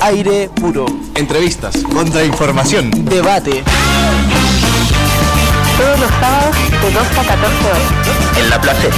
Aire puro. Entrevistas, contrainformación, debate. Todos los sábados de 2 a 14 horas. En La Placeta.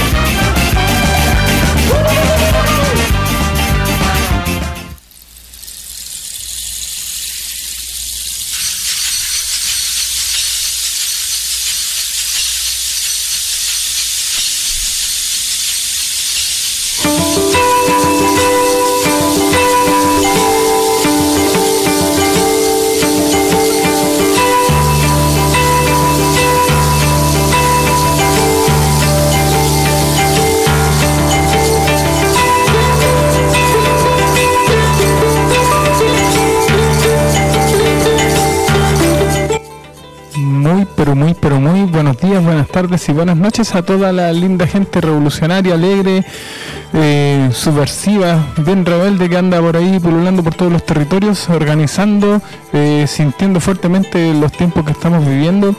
Muy buenos días, buenas tardes y buenas noches a toda la linda gente revolucionaria, alegre, subversiva, bien rebelde que anda por ahí pululando por todos los territorios, organizando, sintiendo fuertemente los tiempos que estamos viviendo,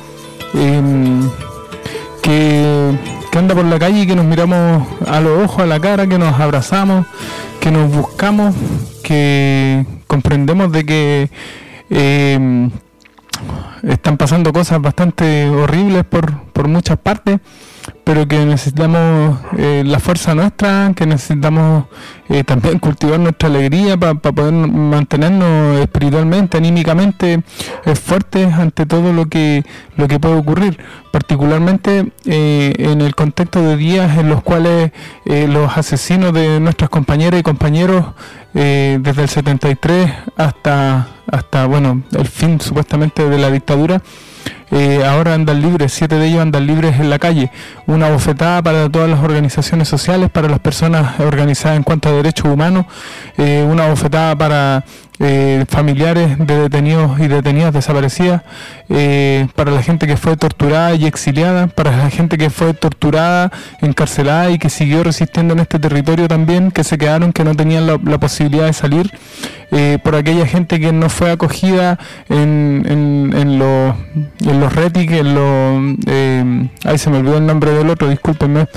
que anda por la calle y que nos miramos a los ojos, a la cara, que nos abrazamos, que nos buscamos, que comprendemos de que están pasando cosas bastante horribles por muchas partes, pero que necesitamos la fuerza nuestra, que necesitamos también cultivar nuestra alegría para poder mantenernos espiritualmente, anímicamente fuertes ante todo lo que puede ocurrir, particularmente en el contexto de días en los cuales los asesinos de nuestras compañeras y compañeros desde el 73 hasta bueno, el fin supuestamente de la dictadura, ahora andan libres, 7 de ellos andan libres en la calle. Una bofetada para todas las organizaciones sociales, para las personas organizadas en cuanto a derechos humanos, una bofetada para familiares de detenidos y detenidas desaparecidas, para la gente que fue torturada y exiliada, para la gente que fue torturada, encarcelada y que siguió resistiendo en este territorio también, que se quedaron, que no tenían la posibilidad de salir, por aquella gente que no fue acogida en los RETIC, ahí se me olvidó el nombre del otro, discúlpenme,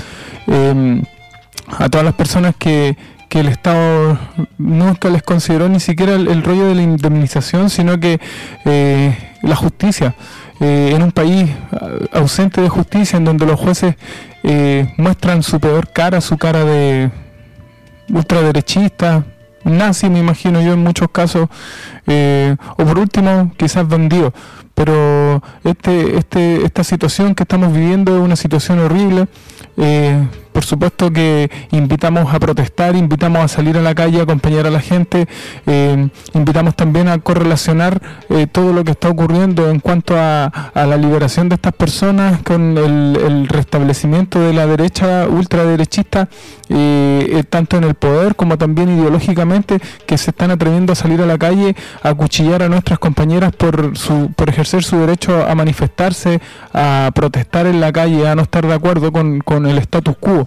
a todas las personas que el Estado nunca les consideró ni siquiera el rollo de la indemnización, sino que la justicia. En un país ausente de justicia, en donde los jueces muestran su peor cara, su cara de ultraderechista, nazi, me imagino yo en muchos casos, o por último quizás bandido. Pero esta situación que estamos viviendo es una situación horrible. Por supuesto que invitamos a protestar, invitamos a salir a la calle, a acompañar a la gente, invitamos también a correlacionar todo lo que está ocurriendo en cuanto a la liberación de estas personas con el restablecimiento de la derecha ultraderechista, tanto en el poder como también ideológicamente, que se están atreviendo a salir a la calle a acuchillar a nuestras compañeras por ejercer su derecho a manifestarse, a protestar en la calle, a no estar de acuerdo con el status quo.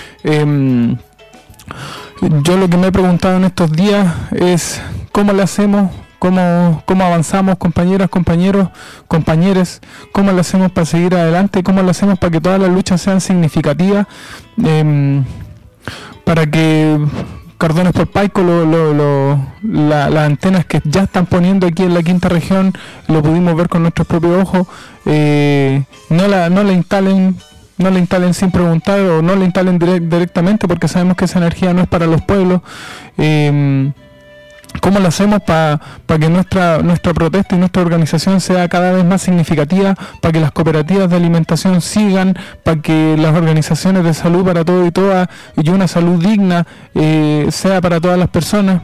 Yo lo que me he preguntado en estos días es cómo le hacemos, cómo avanzamos, compañeras, compañeros, compañeres, cómo le hacemos para seguir adelante, cómo le hacemos para que todas las luchas sean significativas, para que Cardones por Paico, las antenas que ya están poniendo aquí en la quinta región, lo pudimos ver con nuestros propios ojos, no la instalen sin preguntar, o no la instalen directamente, porque sabemos que esa energía no es para los pueblos. ¿Cómo lo hacemos para que nuestra protesta y nuestra organización sea cada vez más significativa, para que las cooperativas de alimentación sigan, para que las organizaciones de salud para todos y todas, y una salud digna sea para todas las personas?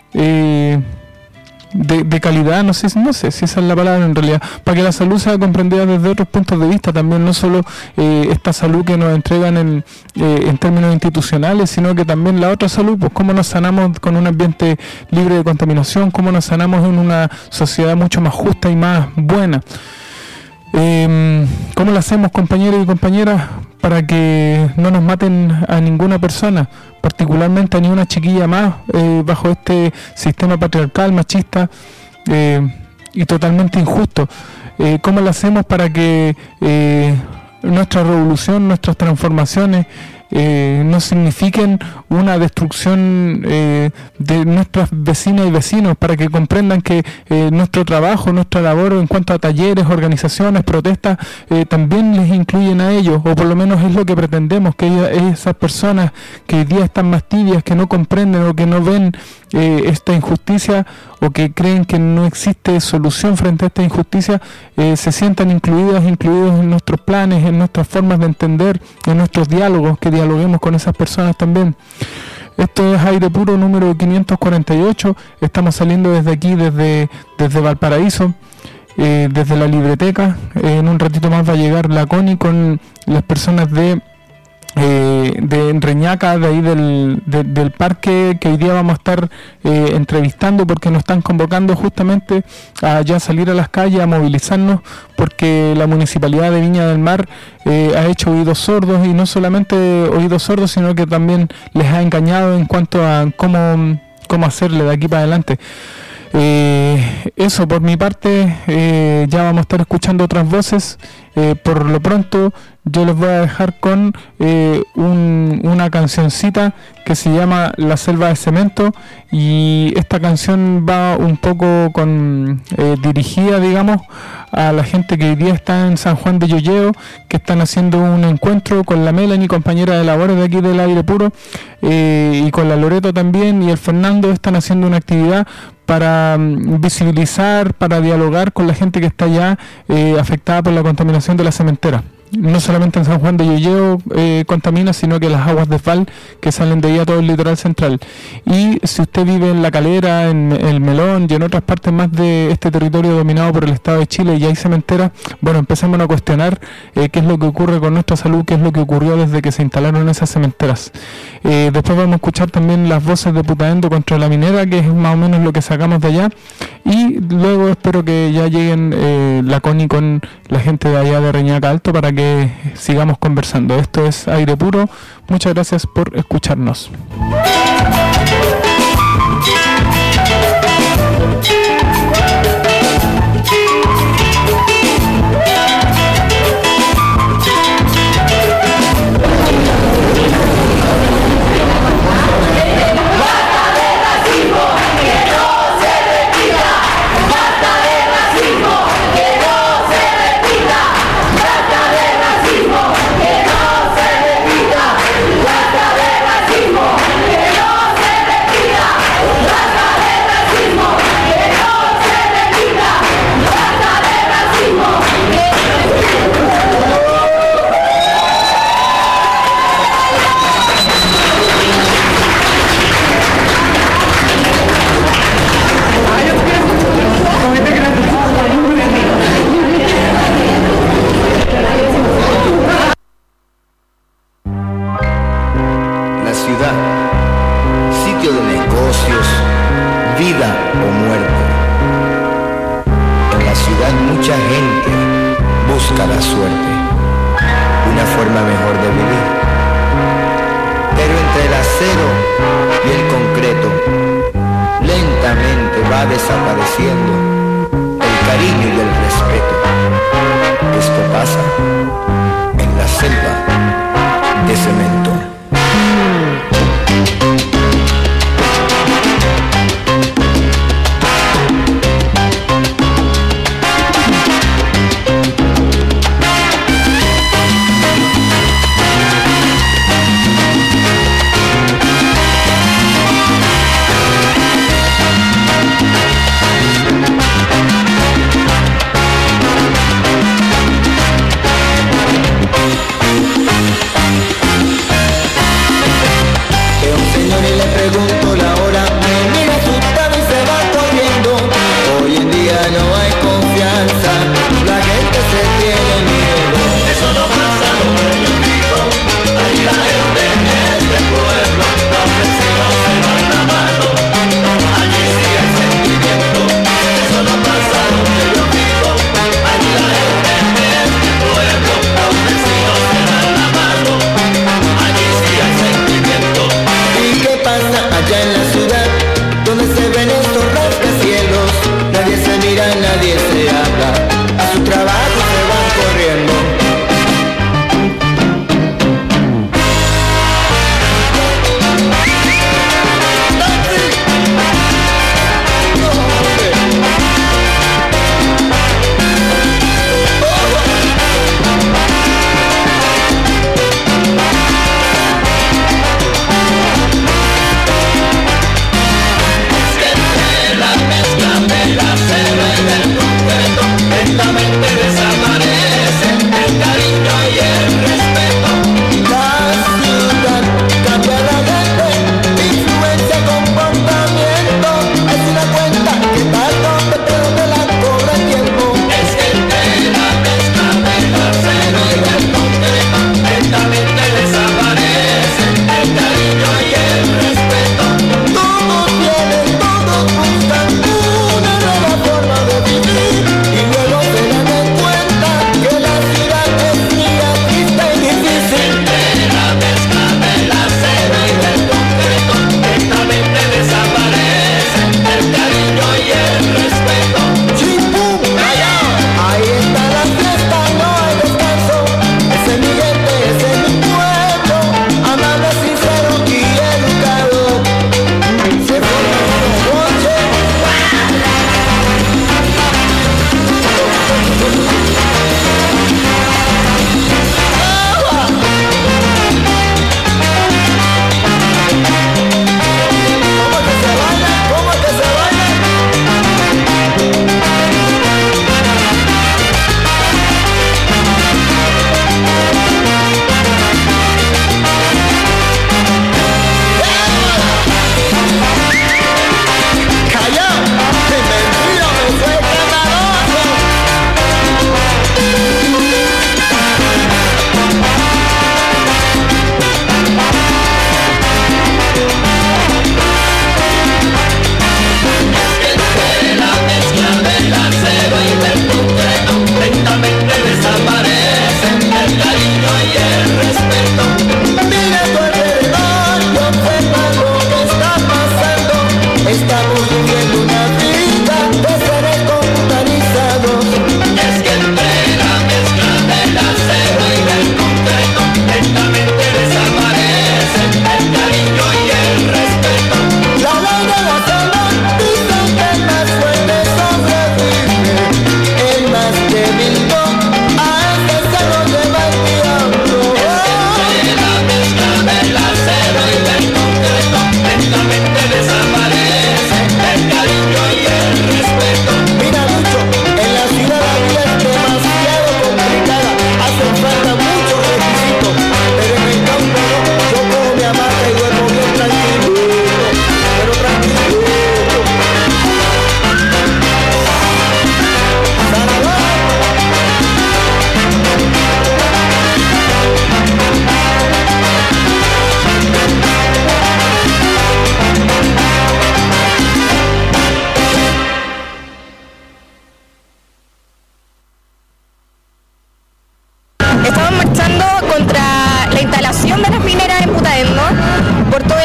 De calidad, no sé si esa es la palabra en realidad, para que la salud sea comprendida desde otros puntos de vista también, no solo esta salud que nos entregan en términos institucionales, sino que también la otra salud, pues cómo nos sanamos con un ambiente libre de contaminación, cómo nos sanamos en una sociedad mucho más justa y más buena. ¿Cómo lo hacemos, compañeros y compañeras, para que no nos maten a ninguna persona, particularmente a ninguna chiquilla más, bajo este sistema patriarcal, machista y totalmente injusto? ¿Cómo lo hacemos para que nuestra revolución, nuestras transformaciones no signifiquen una destrucción de nuestras vecinas y vecinos, para que comprendan que nuestro trabajo, nuestra labor en cuanto a talleres, organizaciones, protestas, también les incluyen a ellos, o por lo menos es lo que pretendemos, que esas personas que hoy día están más tibias, que no comprenden o que no ven esta injusticia, o que creen que no existe solución frente a esta injusticia, se sientan incluidos en nuestros planes, en nuestras formas de entender, en nuestros diálogos, que dialoguemos con esas personas también. Esto es Aire Puro número 548. Estamos saliendo desde aquí, desde Valparaíso, desde la Libreteca. En un ratito más va a llegar la Connie con las personas de Reñaca, de ahí del parque, que hoy día vamos a estar entrevistando, porque nos están convocando justamente a ya salir a las calles, a movilizarnos, porque la Municipalidad de Viña del Mar ha hecho oídos sordos, y no solamente oídos sordos, sino que también les ha engañado en cuanto a cómo hacerle de aquí para adelante. Eso por mi parte. Ya vamos a estar escuchando otras voces. Por lo pronto yo les voy a dejar con una cancioncita que se llama La Selva de Cemento, y esta canción va un poco dirigida, digamos, a la gente que hoy día está en San Juan de Llolleo, que están haciendo un encuentro con la Melanie, compañera de labores de aquí del Aire Puro, y con la Loreto también, y el Fernando, están haciendo una actividad para visibilizar, para dialogar con la gente que está ya afectada por la contaminación de la cementera. No solamente en San Juan de Llolleo contamina, sino que las aguas de Val, que salen de ahí a todo el litoral central. Y si usted vive en La Calera, en El Melón y en otras partes más de este territorio dominado por el Estado de Chile y hay cementeras, bueno, empecemos a cuestionar qué es lo que ocurre con nuestra salud, qué es lo que ocurrió desde que se instalaron esas cementeras. Después vamos a escuchar también las voces de Putaendo contra la minera, que es más o menos lo que sacamos de allá, y luego espero que ya lleguen la Connie con la gente de allá de Reñaca Alto para que sigamos conversando. Esto es Aire Puro. Muchas gracias por escucharnos.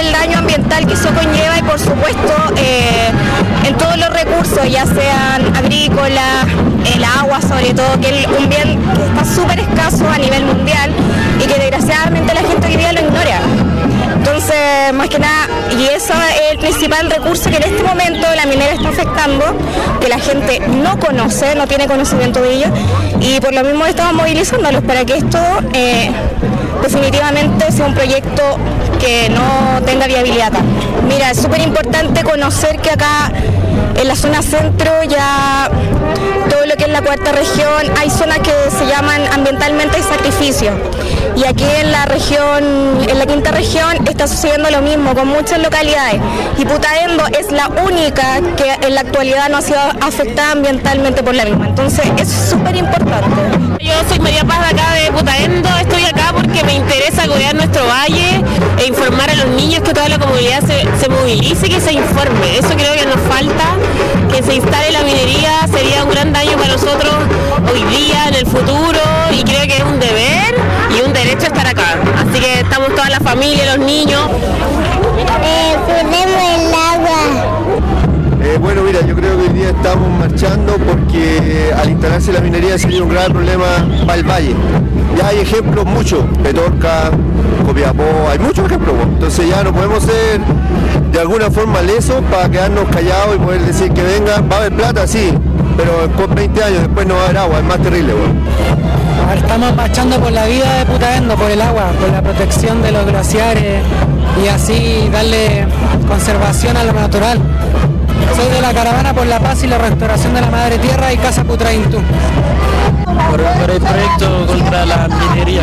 el daño ambiental que eso conlleva y por supuesto en todos los recursos, ya sean agrícolas, el agua sobre todo, que es un bien que está súper escaso a nivel mundial y que desgraciadamente la gente hoy día lo ignora. Entonces, más que nada, y eso es el principal recurso que en este momento la minera está afectando, que la gente no conoce, no tiene conocimiento de ello, y por lo mismo estamos movilizándolos para que esto definitivamente sea un proyecto que no tenga viabilidad acá. Mira, es súper importante conocer que acá en la zona centro, ya todo lo que es la cuarta región, hay zonas que se llaman ambientalmente sacrificio. Y aquí en la región, en la quinta región, está sucediendo lo mismo con muchas localidades. Y Putaendo es la única que en la actualidad no ha sido afectada ambientalmente por la misma. Entonces, eso es súper importante. Yo soy María Paz de acá de Putaendo, estoy acá porque me interesa cuidar nuestro valle e informar a los niños, que toda la comunidad se movilice y que se informe. Eso creo que nos falta, que se instale la minería sería un gran daño para nosotros hoy día, en el futuro, y creo que es un deber y un derecho estar acá. Así que estamos toda la familia, los niños. Ponemos el agua. Bueno, mira, yo creo que hoy día estamos marchando porque al instalarse la minería sería un gran problema para el valle. Ya hay ejemplos muchos, Petorca, Copiapó, hay muchos ejemplos. Entonces ya no podemos ser de alguna forma lesos para quedarnos callados y poder decir que venga, va a haber plata, sí, pero con 20 años después no va a haber agua, es más terrible. Estamos marchando por la vida de Putaendo, por el agua, por la protección de los glaciares y así darle conservación a lo natural. Soy de la Caravana por la Paz y la Restauración de la Madre Tierra y Casa Putraintú. Por el proyecto contra la minería.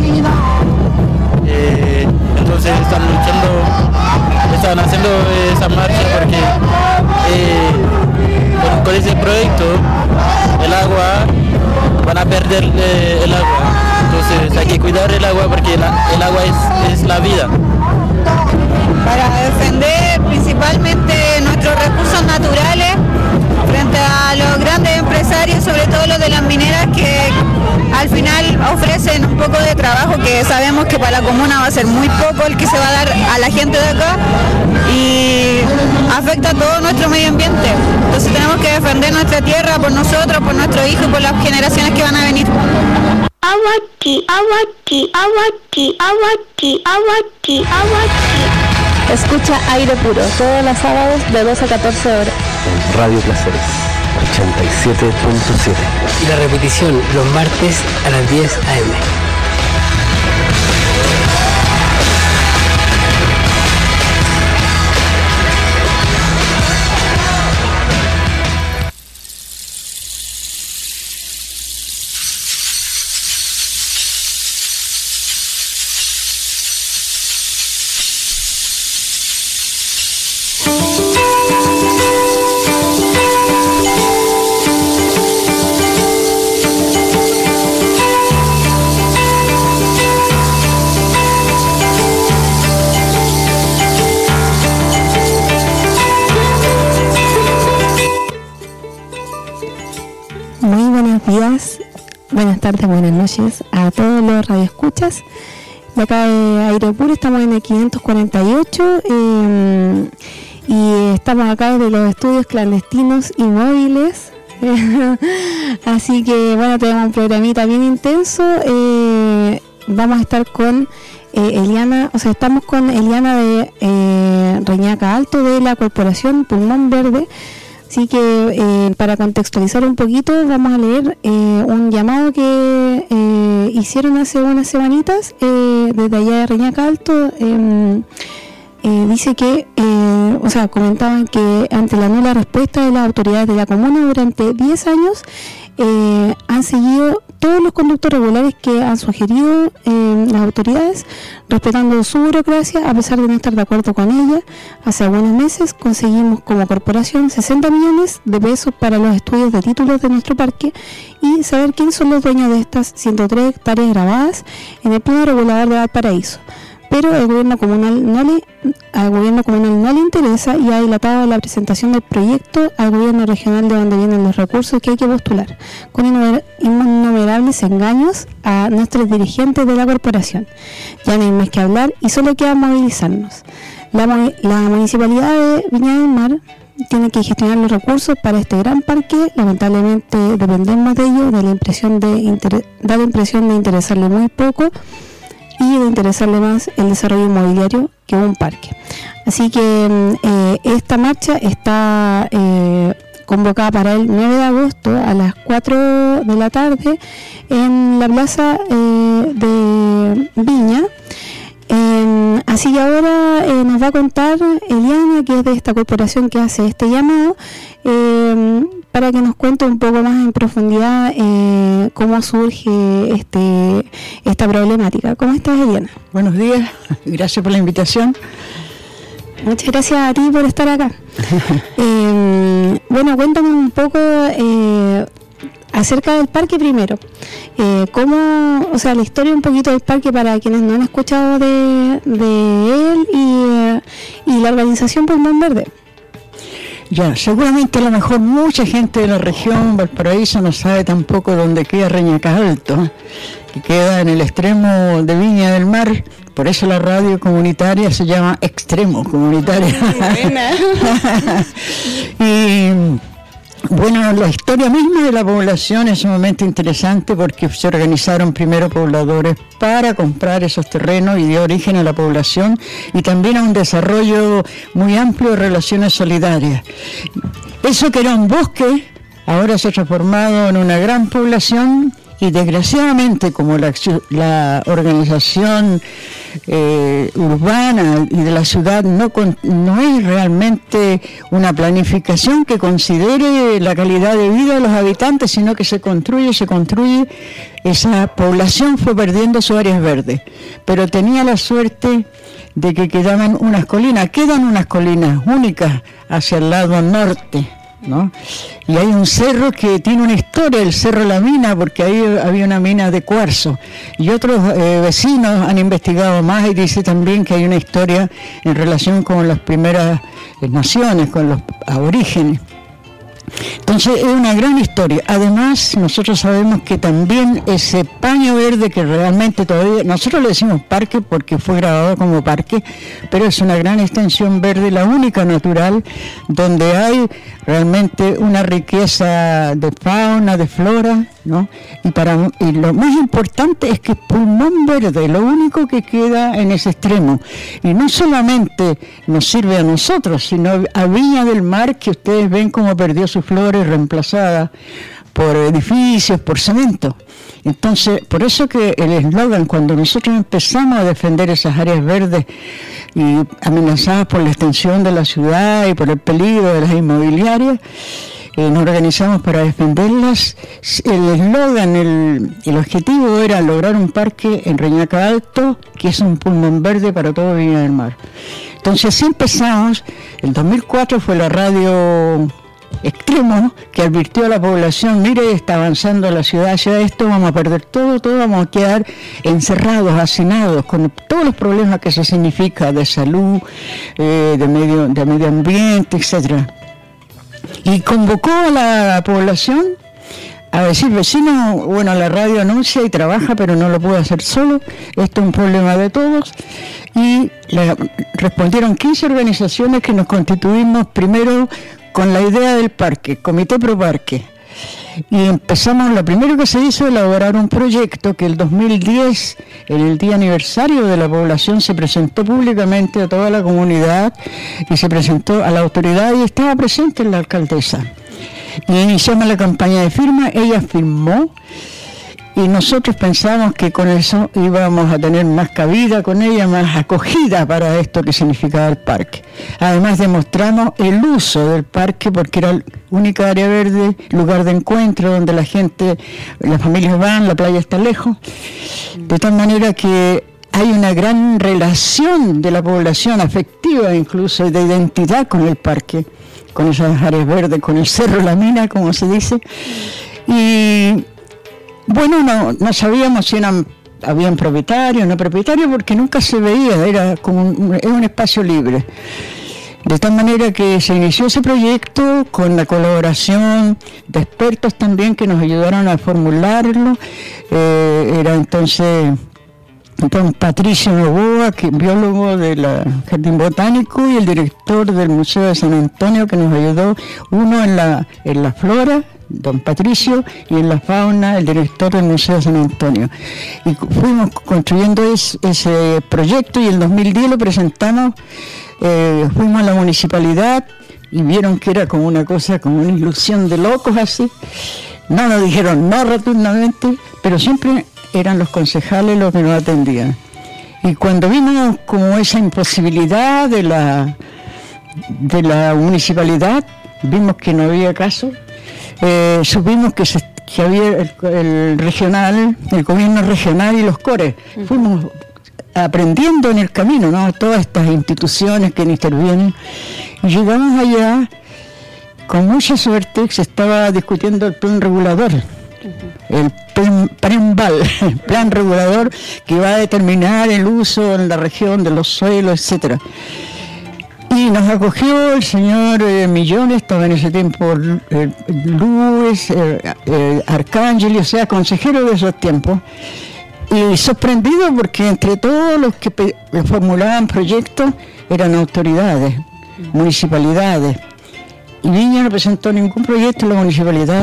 Entonces están haciendo esa marcha porque con ese proyecto el agua, van a perder el agua. Entonces hay que cuidar el agua porque el agua es la vida. Para defender principalmente nuestros recursos naturales frente a los grandes empresarios, sobre todo los de las mineras, que al final ofrecen un poco de trabajo que sabemos que para la comuna va a ser muy poco el que se va a dar a la gente de acá y afecta a todo nuestro medio ambiente. Entonces tenemos que defender nuestra tierra por nosotros, por nuestros hijos y por las generaciones que van a venir. Awaki, awaki, awaki, awaki, awaki, awaki. Escucha Aire Puro todos los sábados de 2 a 14 horas. En Radio Placeres 87.7. Y la repetición los martes a las 10 a.m. Buenas tardes, buenas noches a todos los radioescuchas de acá de Aire Puro. Estamos en el 548 y estamos acá desde los estudios clandestinos y móviles. Así que bueno, tenemos un programita bien intenso. Vamos a estar con Eliana, estamos con Eliana de Reñaca Alto, de la Corporación Pulmón Verde. Así que para contextualizar un poquito, vamos a leer un llamado que hicieron hace unas semanitas desde allá de Reñaca Alto. Dice que, comentaban que ante la nula respuesta de las autoridades de la comuna durante 10 años han seguido todos los conductos regulares que han sugerido las autoridades, respetando su burocracia, a pesar de no estar de acuerdo con ella. Hace algunos meses conseguimos como corporación 60 millones de pesos para los estudios de títulos de nuestro parque y saber quiénes son los dueños de estas 103 hectáreas grabadas en el plano regulador de Valparaíso. Pero al gobierno comunal no le interesa y ha dilatado la presentación del proyecto al gobierno regional, de donde vienen los recursos que hay que postular, con innumerables engaños a nuestros dirigentes de la corporación. Ya no hay más que hablar y solo queda movilizarnos. La Municipalidad de Viña del Mar tiene que gestionar los recursos para este gran parque. Lamentablemente dependemos de ello, da la impresión de interesarle muy poco y de interesarle más el desarrollo inmobiliario que un parque. Así que esta marcha está convocada para el 9 de agosto a las 4 de la tarde en la plaza de Viña. Así que ahora nos va a contar Eliana, que es de esta corporación que hace este llamado, para que nos cuente un poco más en profundidad cómo surge esta problemática. ¿Cómo estás, Eliana? Buenos días, gracias por la invitación. Muchas gracias a ti por estar acá. Bueno, cuéntame un poco acerca del parque primero. La historia un poquito del parque para quienes no han escuchado de él y la organización Pulmón Verde. Ya, seguramente a lo mejor mucha gente de la región Valparaíso no sabe tampoco dónde queda Reñaca Alto, que queda en el extremo de Viña del Mar. Por eso la radio comunitaria se llama Extremo Comunitaria. Y bueno, la historia misma de la población es sumamente interesante porque se organizaron primero pobladores para comprar esos terrenos y dio origen a la población y también a un desarrollo muy amplio de relaciones solidarias. Eso que era un bosque, ahora se ha transformado en una gran población y desgraciadamente como la organización urbana y de la ciudad no es realmente una planificación que considere la calidad de vida de los habitantes, sino que se construye, esa población fue perdiendo sus áreas verdes, pero tenía la suerte de que quedan unas colinas únicas hacia el lado norte, ¿no? Y hay un cerro que tiene una historia, el Cerro La Mina, porque ahí había una mina de cuarzo, y otros vecinos han investigado más y dice también que hay una historia en relación con las primeras naciones, con los aborígenes. Entonces es una gran historia. Además nosotros sabemos que también ese paño verde que realmente todavía, nosotros le decimos parque porque fue grabado como parque, pero es una gran extensión verde, la única natural, donde hay realmente una riqueza de fauna, de flora, ¿no? Y lo más importante es que es pulmón verde, lo único que queda en ese extremo. Y no solamente nos sirve a nosotros, sino a Viña del Mar, que ustedes ven cómo perdió sus flores reemplazadas por edificios, por cemento. Entonces, por eso que el eslogan, cuando nosotros empezamos a defender esas áreas verdes y amenazadas por la extensión de la ciudad y por el peligro de las inmobiliarias, nos organizamos para defenderlas. El eslogan, el objetivo era lograr un parque en Reñaca Alto, que es un pulmón verde para todo Viña del Mar. Entonces así empezamos. En 2004 fue la radio Extremo que advirtió a la población: mire, está avanzando la ciudad hacia esto, vamos a perder todo, vamos a quedar encerrados, hacinados, con todos los problemas que eso significa de salud, de medio ambiente, etcétera. Y convocó a la población a decir: vecino, bueno, la radio anuncia y trabaja, pero no lo puede hacer solo, esto es un problema de todos. Y le respondieron 15 organizaciones que nos constituimos primero con la idea del parque, Comité Pro Parque. Y empezamos, lo primero que se hizo, elaborar un proyecto que el 2010, en el día aniversario de la población, se presentó públicamente a toda la comunidad y se presentó a la autoridad y estaba presente la alcaldesa. Y iniciamos la campaña de firma, ella firmó y nosotros pensamos que con eso íbamos a tener más cabida con ella, más acogida para esto que significaba el parque. Además demostramos el uso del parque porque era la única área verde, lugar de encuentro donde la gente, las familias van, la playa está lejos, de tal manera que hay una gran relación de la población afectiva, incluso de identidad con el parque, con esas áreas verdes, con el Cerro La Mina, como se dice. Y bueno, no sabíamos si habían propietarios, no propietarios, porque nunca se veía, era como un espacio libre. De tal manera que se inició ese proyecto con la colaboración de expertos también que nos ayudaron a formularlo. Era entonces don Patricio Novoa, que es biólogo del Jardín Botánico, y el director del Museo de San Antonio, que nos ayudó, uno en la flora, don Patricio, y en la fauna, el director del Museo de San Antonio. Y fuimos construyendo ese proyecto, y en 2010 lo presentamos, fuimos a la municipalidad, y vieron que era como una cosa, como una ilusión de locos así. No nos dijeron no rotundamente, pero siempre eran los concejales los que nos atendían. Y cuando vimos como esa imposibilidad de la municipalidad, vimos que no había caso, supimos que había el regional, el gobierno regional y los CORES. Fuimos aprendiendo en el camino, ¿no? Todas estas instituciones que intervienen. Y llegamos allá, con mucha suerte, se estaba discutiendo el plan regulador, el PREMBAL, el plan regulador que va a determinar el uso en la región de los suelos, etcétera. Y nos acogió el señor Millón, estaba en ese tiempo Luis, Arcángel, o sea, consejero de esos tiempos. Y sorprendido porque entre todos los que formulaban proyectos eran autoridades, municipalidades. Y Viña no presentó ningún proyecto en la municipalidad.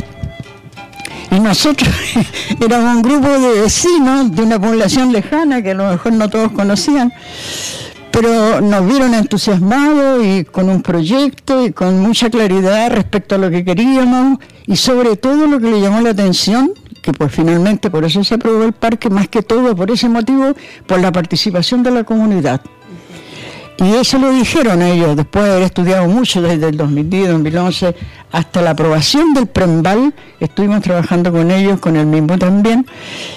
Y nosotros éramos un grupo de vecinos de una población lejana que a lo mejor no todos conocían, pero nos vieron entusiasmados y con un proyecto y con mucha claridad respecto a lo que queríamos, y sobre todo lo que le llamó la atención, que pues finalmente por eso se aprobó el parque, más que todo por ese motivo, por la participación de la comunidad. Y eso lo dijeron ellos, después de haber estudiado mucho desde el 2010, 2011, hasta la aprobación del PREMBAL, estuvimos trabajando con ellos, con el mismo también,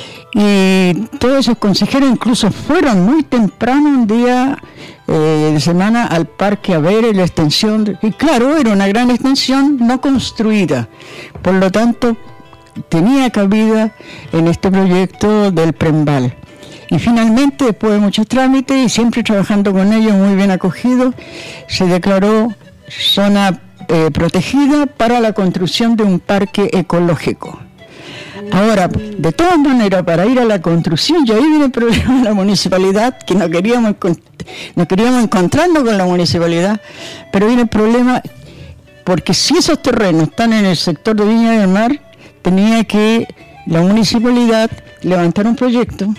y todos esos consejeros incluso fueron muy temprano un día de semana al parque a ver la extensión, y claro, era una gran extensión no construida, por lo tanto tenía cabida en este proyecto del PREMBAL. Y finalmente, después de muchos trámites y siempre trabajando con ellos, muy bien acogidos, se declaró zona protegida para la construcción de un parque ecológico. Ahora, de todas maneras, para ir a la construcción, y ahí viene el problema de la municipalidad, que no queríamos encontrarnos con la municipalidad, pero viene el problema, porque si esos terrenos están en el sector de Viña del Mar, tenía que la municipalidad levantar un proyecto,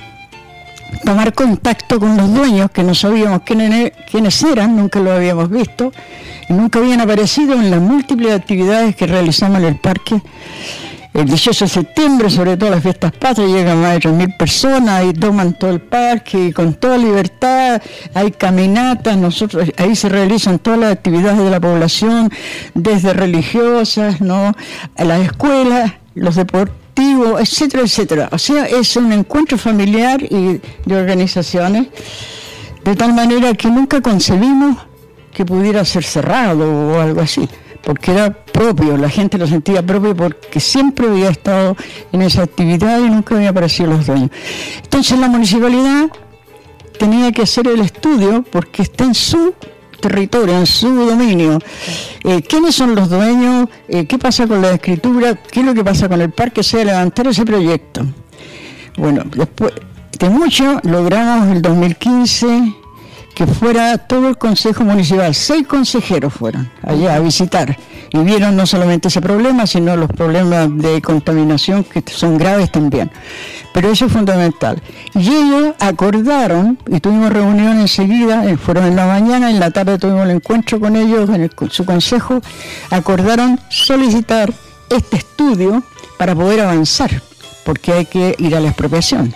tomar contacto con los dueños, que no sabíamos quiénes eran, nunca los habíamos visto, y nunca habían aparecido en las múltiples actividades que realizamos en el parque. El 18 de septiembre, sobre todo las fiestas patrias, llegan más de 3.000 personas y toman todo el parque y con toda libertad, hay caminatas, ahí se realizan todas las actividades de la población, desde religiosas, ¿no?, a las escuelas, los deportivos, etcétera, etcétera. O sea, es un encuentro familiar y de organizaciones, de tal manera que nunca concebimos que pudiera ser cerrado o algo así, porque era propio, la gente lo sentía propio porque siempre había estado en esa actividad y nunca había aparecido los dueños. Entonces la municipalidad tenía que hacer el estudio porque está en su territorio, en su dominio. ¿Quiénes son los dueños? ¿Qué pasa con la escritura? ¿Qué es lo que pasa con el parque? O sea, levantar ese proyecto. Bueno, después de mucho logramos el 2015 que fuera todo el Consejo Municipal, 6 consejeros fueron allá a visitar y vieron no solamente ese problema, sino los problemas de contaminación que son graves también. Pero eso es fundamental. Y ellos acordaron, y tuvimos reunión enseguida, fueron en la mañana, en la tarde tuvimos el encuentro con ellos en su consejo, acordaron solicitar este estudio para poder avanzar, porque hay que ir a la expropiación.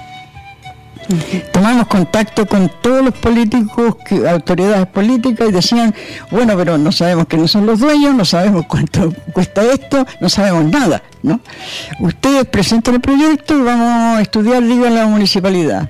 Tomamos contacto con todos los políticos, autoridades políticas, y decían, bueno, pero no sabemos quiénes son los dueños, no sabemos cuánto cuesta esto, no sabemos nada, ¿no? Ustedes presentan el proyecto y vamos a estudiar, digan, la municipalidad.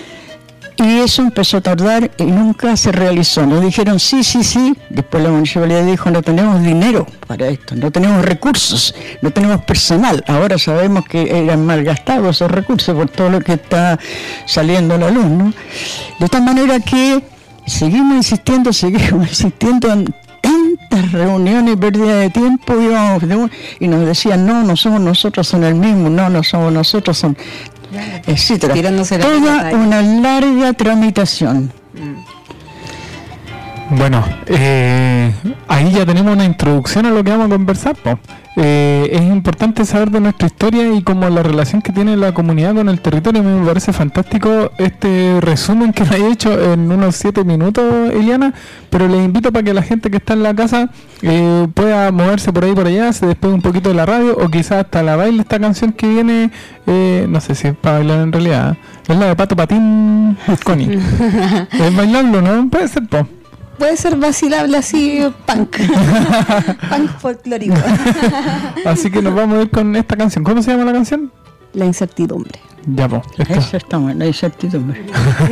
Y eso empezó a tardar y nunca se realizó. Nos dijeron sí. Después la municipalidad dijo, no tenemos dinero para esto, no tenemos recursos, no tenemos personal. Ahora sabemos que eran malgastados esos recursos por todo lo que está saliendo a la luz, ¿no? De tal manera que seguimos insistiendo en tantas reuniones y pérdida de tiempo, y nos decían, no somos nosotros, son el mismo, no somos nosotros, son... etcétera. Tirándose la Toda pelota. una larga tramitación. Bueno, ahí ya tenemos una introducción a lo que vamos a conversar, po. Es importante saber de nuestra historia y como la relación que tiene la comunidad con el territorio. Me parece fantástico este resumen que me ha hecho en unos 7 minutos, Eliana, pero les invito para que la gente que está en la casa pueda moverse por ahí por allá, se despegue un poquito de la radio o quizás hasta la baile esta canción que viene, no sé si es para bailar en realidad, es la de Pato Patín, Connie. Es bailarlo, ¿no? Puede ser, po. Puede ser vacilable así, punk. Punk folclórico. Así que nos vamos a ir con esta canción. ¿Cómo se llama la canción? La incertidumbre. Ya, pues. Esa está buena, la incertidumbre.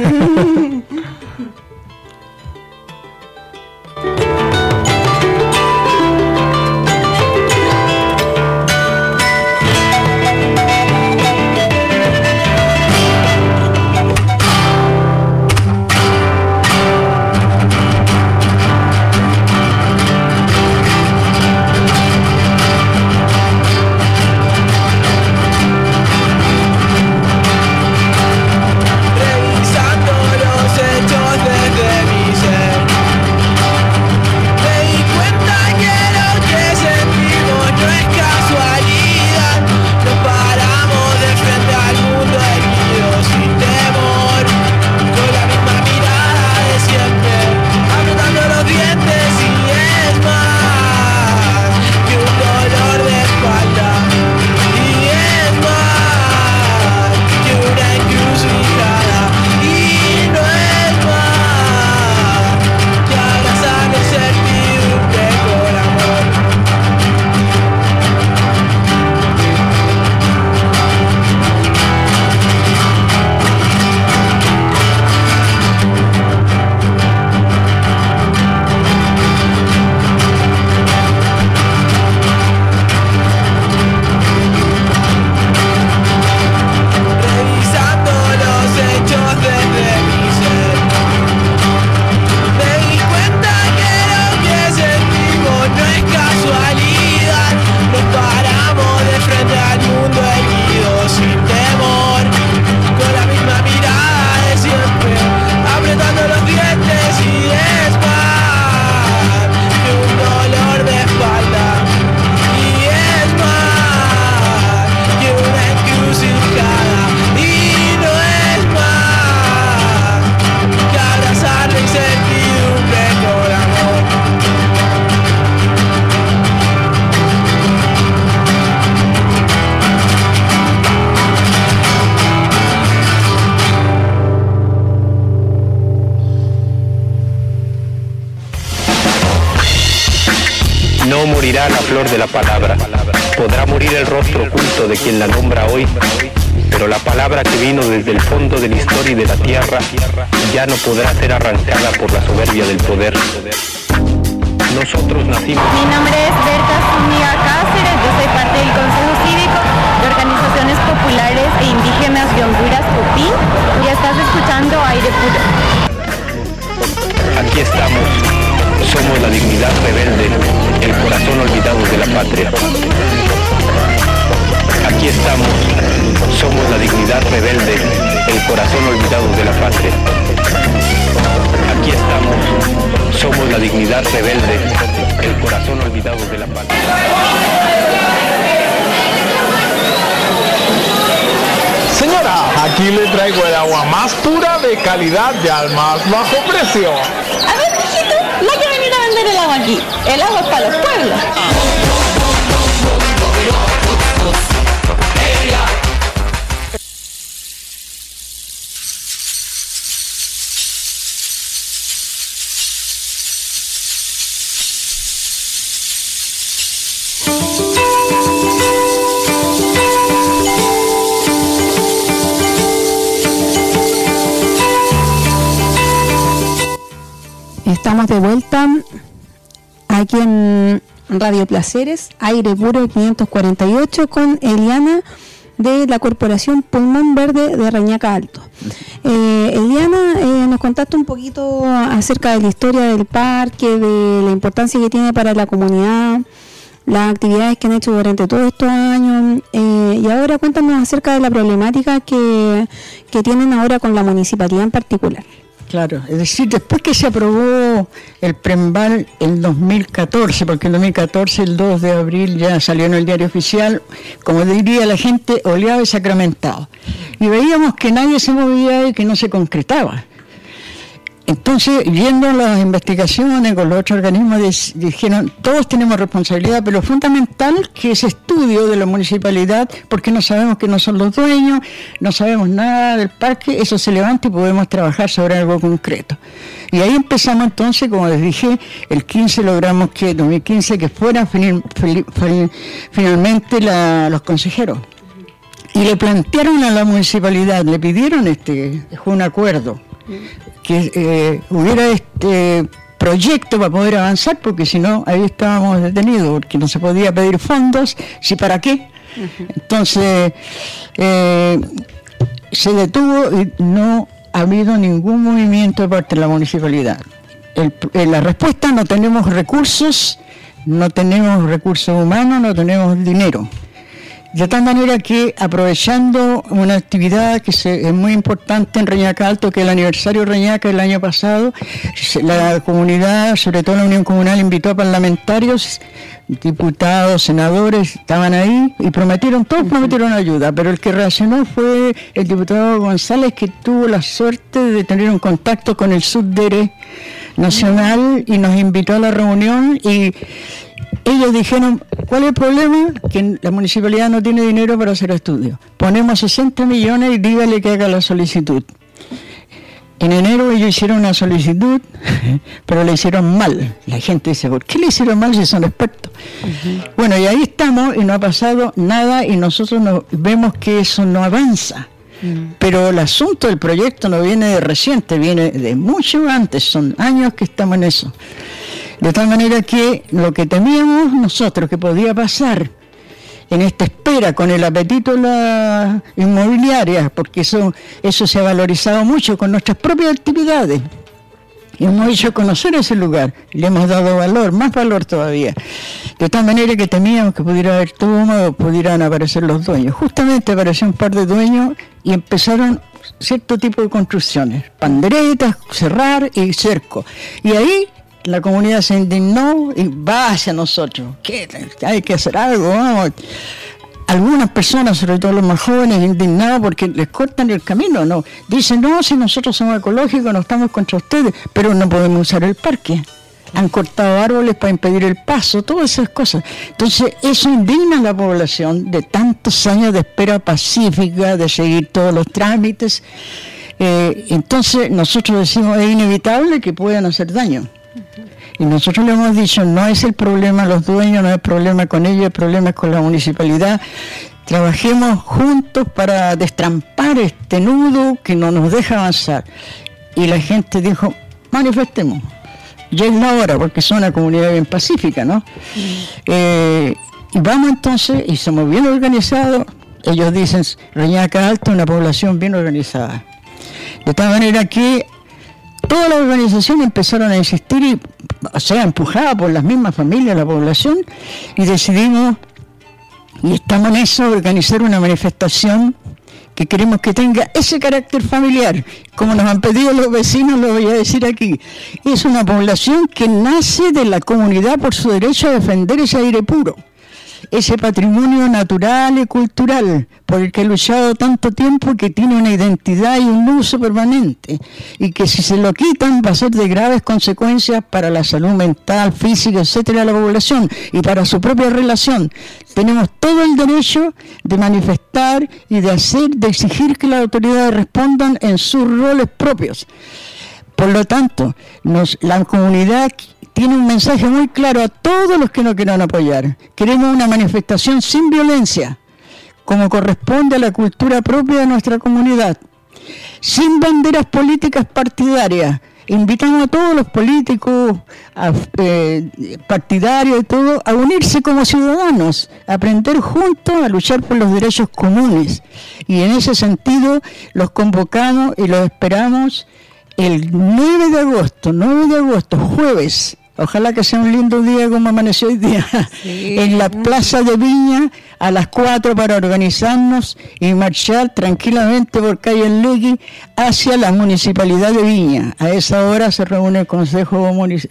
No morirá la flor de la palabra, podrá morir el rostro oculto de quien la nombra hoy, pero la palabra que vino desde el fondo de la historia y de la tierra ya no podrá ser arrancada por la soberbia del poder. Nosotros nacimos... Mi nombre es Berta Zúñiga Cáceres, yo soy parte del Consejo Cívico de Organizaciones Populares e Indígenas de Honduras, COPIN, y estás escuchando Aire Puro. Aquí estamos, somos la dignidad rebelde, el corazón olvidado de la patria. Aquí estamos, somos la dignidad rebelde, el corazón olvidado de la patria. Aquí estamos, somos la dignidad rebelde, el corazón olvidado de la patria. Señora, aquí le traigo el agua más pura, de calidad y al más bajo precio. A ver, hijito, no hay que venir a vender el agua aquí. El agua es para los pueblos. Estamos de vuelta aquí en Radio Placeres, Aire Puro 548, con Eliana de la Corporación Pulmón Verde de Reñaca Alto. Eliana, nos contaste un poquito acerca de la historia del parque, de la importancia que tiene para la comunidad, las actividades que han hecho durante todos estos años. Y ahora cuéntanos acerca de la problemática que tienen ahora con la municipalidad en particular. Claro, es decir, después que se aprobó el PREMBAL en 2014, porque en 2014, el 2 de abril, ya salió en el diario oficial, como diría la gente, oleado y sacramentado. Y veíamos que nadie se movía y que no se concretaba. Entonces, viendo las investigaciones con los otros organismos, dijeron, todos tenemos responsabilidad, pero lo fundamental que ese estudio de la municipalidad, porque no sabemos que no son los dueños, no sabemos nada del parque, eso se levanta y podemos trabajar sobre algo concreto. Y ahí empezamos entonces, como les dije, el 15 logramos que, 2015, que fueran finalmente los consejeros. Y le plantearon a la municipalidad, le pidieron fue un acuerdo, que hubiera este proyecto para poder avanzar, porque si no, ahí estábamos detenidos, porque no se podía pedir fondos, ¿sí para qué? Entonces, se detuvo y no ha habido ningún movimiento de parte de la municipalidad. La respuesta: no tenemos recursos humanos, no tenemos dinero. De tal manera que, aprovechando una actividad que es muy importante en Reñaca Alto, que es el aniversario de Reñaca el año pasado, la comunidad, sobre todo la Unión Comunal, invitó a parlamentarios, diputados, senadores, estaban ahí y todos prometieron ayuda, pero el que reaccionó fue el diputado González, que tuvo la suerte de tener un contacto con el Subdere Nacional y nos invitó a la reunión. Y ellos dijeron, ¿cuál es el problema? Que la municipalidad no tiene dinero para hacer estudios. Ponemos 60 millones y dígale que haga la solicitud. En enero ellos hicieron una solicitud, pero la hicieron mal. La gente dice, ¿por qué le hicieron mal si son expertos? Bueno, y ahí estamos y no ha pasado nada y nosotros vemos que eso no avanza. Pero el asunto del proyecto no viene de reciente, viene de mucho antes, son años que estamos en eso. De tal manera que lo que temíamos nosotros que podía pasar en esta espera con el apetito de las inmobiliarias, porque eso se ha valorizado mucho con nuestras propias actividades. Y hemos hecho conocer ese lugar, le hemos dado valor, más valor todavía. De tal manera que temíamos que pudiera haber todo, pudieran aparecer los dueños. Justamente apareció un par de dueños y empezaron cierto tipo de construcciones, panderetas, cerrar y cerco. Y ahí la comunidad se indignó y va hacia nosotros. ¿Qué? Hay que hacer algo, vamos. Algunas personas, sobre todo los más jóvenes, indignados porque les cortan el camino, ¿no? Dicen, no, si nosotros somos ecológicos, no estamos contra ustedes, pero no podemos usar el parque. Han cortado árboles para impedir el paso, todas esas cosas. Entonces, eso indigna a la población de tantos años de espera pacífica, de seguir todos los trámites. Entonces, nosotros decimos, es inevitable que puedan hacer daño. Y nosotros le hemos dicho, no es el problema los dueños, no es el problema con ellos, el problema es con la municipalidad. Trabajemos juntos para destrampar este nudo que no nos deja avanzar. Y la gente dijo, manifestemos. Ya es la hora, porque son una comunidad bien pacífica, ¿no? Y vamos entonces, y somos bien organizados. Ellos dicen, Reñaca Alto, una población bien organizada. De tal manera que todas las organizaciones empezaron a insistir, empujada por las mismas familias, la población, y decidimos, y estamos en eso, organizar una manifestación que queremos que tenga ese carácter familiar. Como nos han pedido los vecinos, lo voy a decir aquí. Es una población que nace de la comunidad por su derecho a defender ese aire puro, ese patrimonio natural y cultural por el que ha luchado tanto tiempo, que tiene una identidad y un uso permanente, y que si se lo quitan va a ser de graves consecuencias para la salud mental, física, etcétera, de la población y para su propia relación. Tenemos todo el derecho de manifestar y de exigir que las autoridades respondan en sus roles propios. Por lo tanto, la comunidad tiene un mensaje muy claro a todos los que no quieran apoyar. Queremos una manifestación sin violencia, como corresponde a la cultura propia de nuestra comunidad, sin banderas políticas partidarias. Invitamos a todos los políticos partidarios y todo a unirse como ciudadanos, a aprender juntos a luchar por los derechos comunes. Y en ese sentido los convocamos y los esperamos el 9 de agosto, jueves, Ojalá que sea un lindo día como amaneció hoy día. Sí. En la plaza de Viña a las 4 para organizarnos y marchar tranquilamente por calle Legui hacia la municipalidad de Viña. A esa hora se reúne el consejo.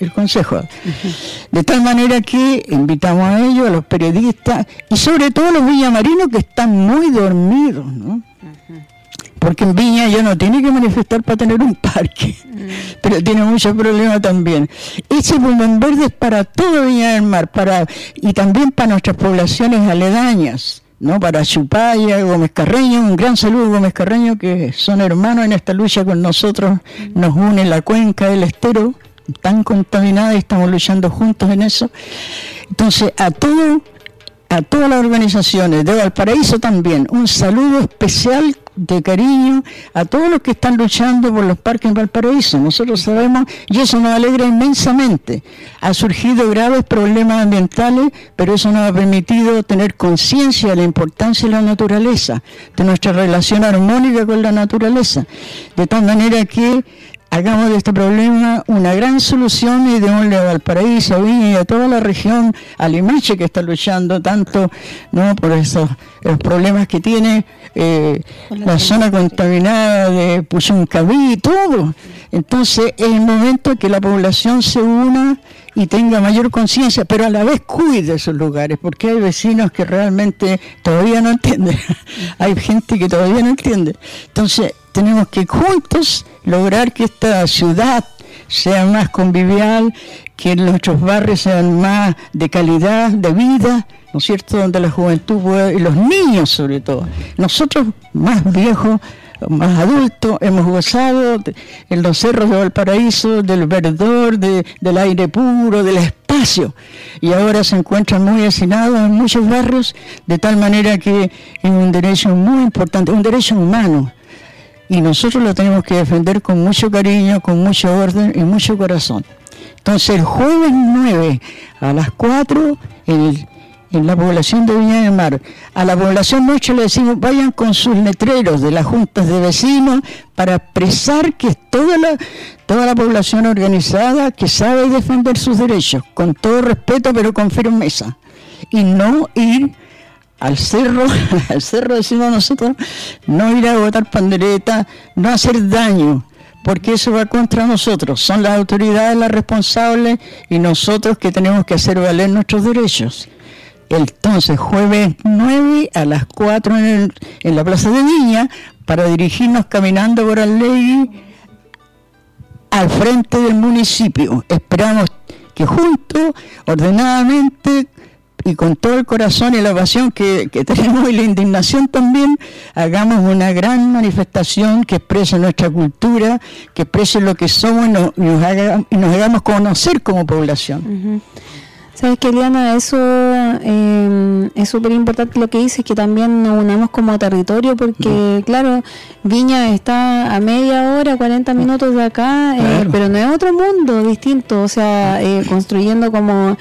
De tal manera que invitamos a ellos, a los periodistas y sobre todo a los villamarinos que están muy dormidos, ¿no? Porque en Viña ya no tiene que manifestar para tener un parque, pero tiene muchos problemas también. Ese pulmón verde es para todo Viña del Mar, y también para nuestras poblaciones aledañas, ¿no? Para Chupaya, Gómez Carreño, un gran saludo Gómez Carreño, que son hermanos en esta lucha con nosotros, nos une la cuenca del Estero, tan contaminada, y estamos luchando juntos en eso. Entonces, a todas las organizaciones de Valparaíso también, un saludo especial de cariño a todos los que están luchando por los parques en Valparaíso. Nosotros sabemos, y eso nos alegra inmensamente, ha surgido graves problemas ambientales, pero eso nos ha permitido tener conciencia de la importancia de la naturaleza, de nuestra relación armónica con la naturaleza, de tal manera que hagamos de este problema una gran solución y démosle a Valparaíso, a Viña y a toda la región, a Limache, que está luchando tanto, ¿no?, por esos problemas que tiene la zona contaminada de Puchuncaví y todo. Entonces es el momento que la población se una y tenga mayor conciencia, pero a la vez cuide esos lugares, porque hay vecinos que realmente todavía no entienden. Hay gente que todavía no entiende. Entonces tenemos que juntos lograr que esta ciudad sea más convivial, que nuestros barrios sean más de calidad de vida, ¿no es cierto?, donde la juventud pueda, y los niños sobre todo. Nosotros más viejos, más adultos, hemos gozado en los cerros de Valparaíso del verdor, del aire puro, del espacio, y ahora se encuentran muy hacinados en muchos barrios, de tal manera que es un derecho muy importante, un derecho humano, y nosotros lo tenemos que defender con mucho cariño, con mucho orden y mucho corazón. Entonces el jueves 9 a las 4 en la población de Viña del Mar, a la población nuestra le decimos vayan con sus letreros de las juntas de vecinos para expresar que es toda la población organizada que sabe defender sus derechos, con todo respeto pero con firmeza, y no ir al cerro decimos nosotros, no ir a botar pandereta, no hacer daño, porque eso va contra nosotros. Son las autoridades las responsables y nosotros que tenemos que hacer valer nuestros derechos. Entonces, jueves 9 a las 4 en la Plaza de Viña, para dirigirnos caminando por Allegui al frente del municipio. Esperamos que juntos, ordenadamente, y con todo el corazón y la pasión que tenemos y la indignación también, hagamos una gran manifestación que exprese nuestra cultura, que exprese lo que somos y nos hagamos conocer como población. Uh-huh. Sabes que, Eliana, eso es súper importante lo que dices, que también nos unamos como territorio, porque claro, Viña está a media hora, 40 minutos de acá, claro, pero no es otro mundo distinto, o sea, construyendo como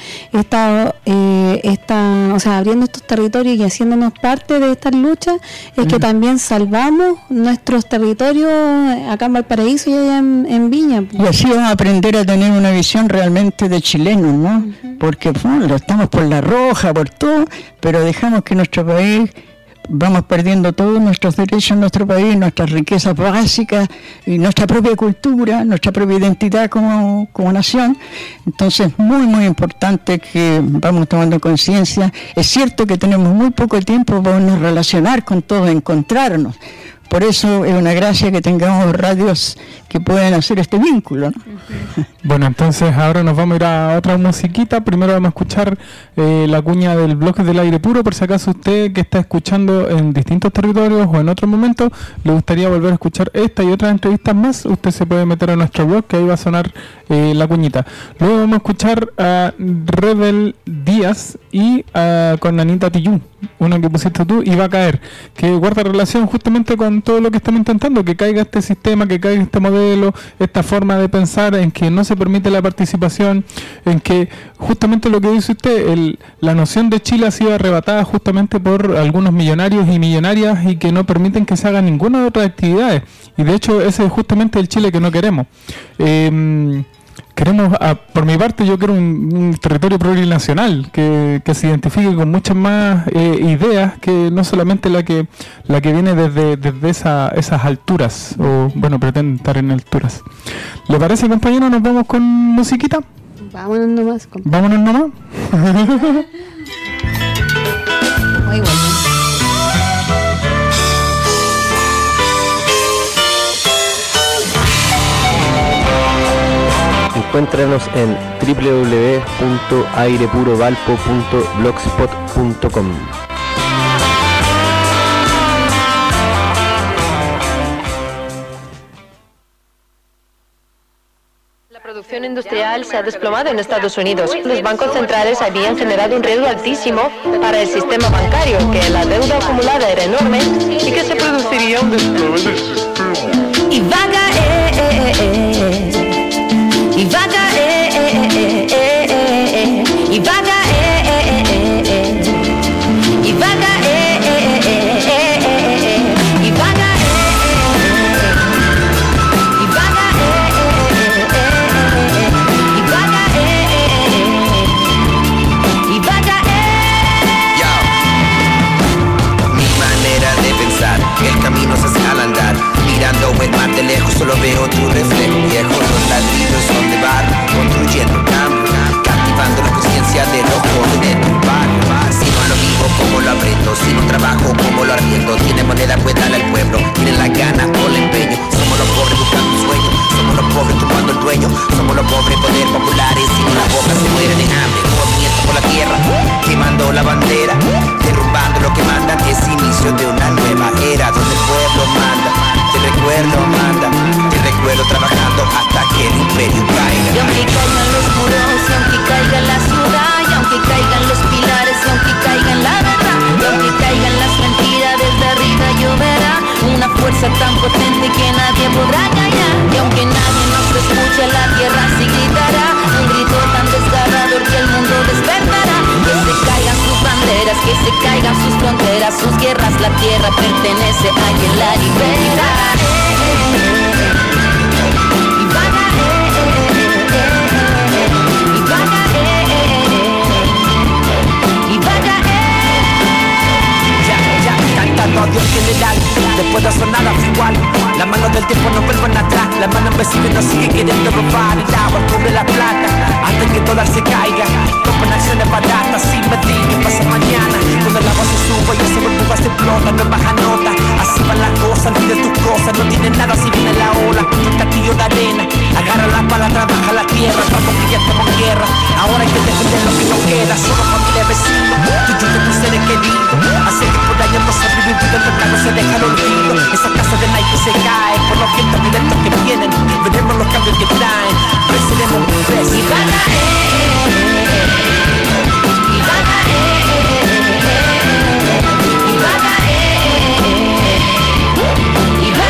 o sea, abriendo estos territorios y haciéndonos parte de estas luchas, es que también salvamos nuestros territorios acá en Valparaíso y allá en Viña. Y así vamos a aprender a tener una visión realmente de chilenos, ¿no? Uh-huh. Porque estamos por la roja, por todo, pero dejamos que nuestro país, vamos perdiendo todos nuestros derechos en nuestro país, nuestras riquezas básicas y nuestra propia cultura, nuestra propia identidad como nación. Entonces, muy, muy importante que vamos tomando conciencia. Es cierto que tenemos muy poco tiempo para nos relacionar con todos, encontrarnos. Por eso es una gracia que tengamos radios que pueden hacer este vínculo, ¿no? Bueno, entonces ahora nos vamos a ir a otra musiquita. Primero vamos a escuchar la cuña del bloque del aire puro, por si acaso usted que está escuchando en distintos territorios o en otro momento le gustaría volver a escuchar esta y otras entrevistas más, usted se puede meter a nuestro blog, que ahí va a sonar la cuñita. Luego vamos a escuchar a Rebel Díaz y con Anita Tillú, una que pusiste tú, y Va a Caer, que guarda relación justamente con todo lo que estamos intentando, que caiga este sistema, que caiga este modelo, esta forma de pensar en que no se permite la participación, en que justamente lo que dice usted, la noción de Chile ha sido arrebatada justamente por algunos millonarios y millonarias y que no permiten que se haga ninguna otra actividad, y de hecho ese es justamente el Chile que no queremos. queremos, por mi parte, yo quiero un territorio plurinacional que se identifique con muchas más ideas que no solamente la que viene desde esas alturas, o bueno, pretende estar en alturas. ¿Le parece, compañero? ¿Nos vamos con musiquita? Vámonos nomás. Vámonos nomás. Muy bueno. Encuéntranos en www.airepurovalpo.blogspot.com. La producción industrial se ha desplomado en Estados Unidos. Los bancos centrales habían generado un riesgo altísimo para el sistema bancario, que la deuda acumulada era enorme y que se produciría un desplome del sistema. Y va a caer, y va a caer, y va a caer, y va a caer, y va a caer, y va a caer, y va a caer. Yo, mi manera de pensar, el camino se hace al andar. Mirando el mar de lejos solo veo tu reflejo viejo. Los ladrillos son de barro, construyendo cambio, captivando la conciencia de los jóvenes de tu barrio. Si no lo vivo, ¿cómo lo aprendo? Si no trabajo, ¿cómo lo arriendo? Tiene moneda, pues dale al pueblo. Tienen las ganas o el empeño. Somos los pobres buscando un sueño. Somos los pobres tomando el dueño. Somos los pobres poder populares. Si no la boca se mueren de hambre. Movimiento por la tierra, quemando la bandera, derrumbando lo que mandan. Es inicio de una nueva era donde el pueblo manda. Te recuerdo, Amanda, te recuerdo trabajando hasta que el imperio caiga. Y aunque caigan los muros, y aunque caiga la ciudad, y aunque caigan los pilares, y aunque caigan la verdad, y aunque caigan las mentiras, desde arriba lloverá una fuerza tan potente que nadie podrá callar. Y aunque nadie nos escuche, la tierra sí gritará un grito tan desgarrador que el mundo despertará. Que se caigan sus banderas, que se caigan sus fronteras, sus guerras, la tierra pertenece a quien la libera. Cantando a Dios general, después de sonar igual. Las manos del tiempo no vuelven atrás. Las manos invisibles nos siguen queriendo robar. El agua cubre la plata antes que el dólar se caiga. Toman acciones baratas sin medir qué pasa mañana. Cuando el agua se sube y esa burbuja se explota, no baja nota. Así van las cosas, olvide tus cosas. No tienes nada si viene la ola. Un castillo de arena, agarra la pala, trabaja la tierra. Vamos que ya estamos en guerra. Ahora hay que defender lo que nos queda. Solo familia, vecinos, tú y yo, tus seres queridos. Así que por años no se vive, el mercado se deja el olvido. Esa casa de Nike se cae por los vientos violentos que vienen. Veremos los cambios que traen. Seremos libres. Y va a caer, y va a caer, y va a caer, y va a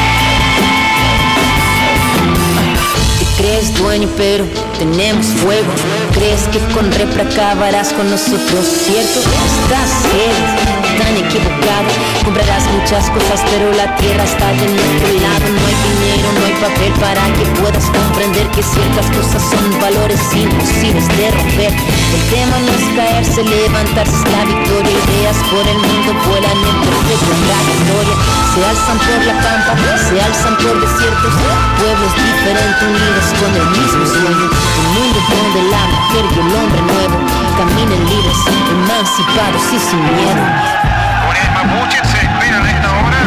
caer. Te crees dueño pero tenemos fuego. Crees que con repra acabarás con nosotros, ¿cierto? Estás tan equivocado. Comprarás muchas cosas pero la tierra está de nuestro lado. No hay dinero, no hay papel para que puedas comprender que ciertas cosas son valores imposibles de romper. El tema no es caerse, levantarse es la victoria. Ideas por el mundo vuelan en perfecta trayectoria. Se alzan por la pampa, se alzan por desiertos. Pueblos diferentes unidos con el mismo sueño. Un mundo donde la mujer y el hombre nuevo caminen libres, emancipados y sin miedo. Unidades mapuches se inspiran a esta hora.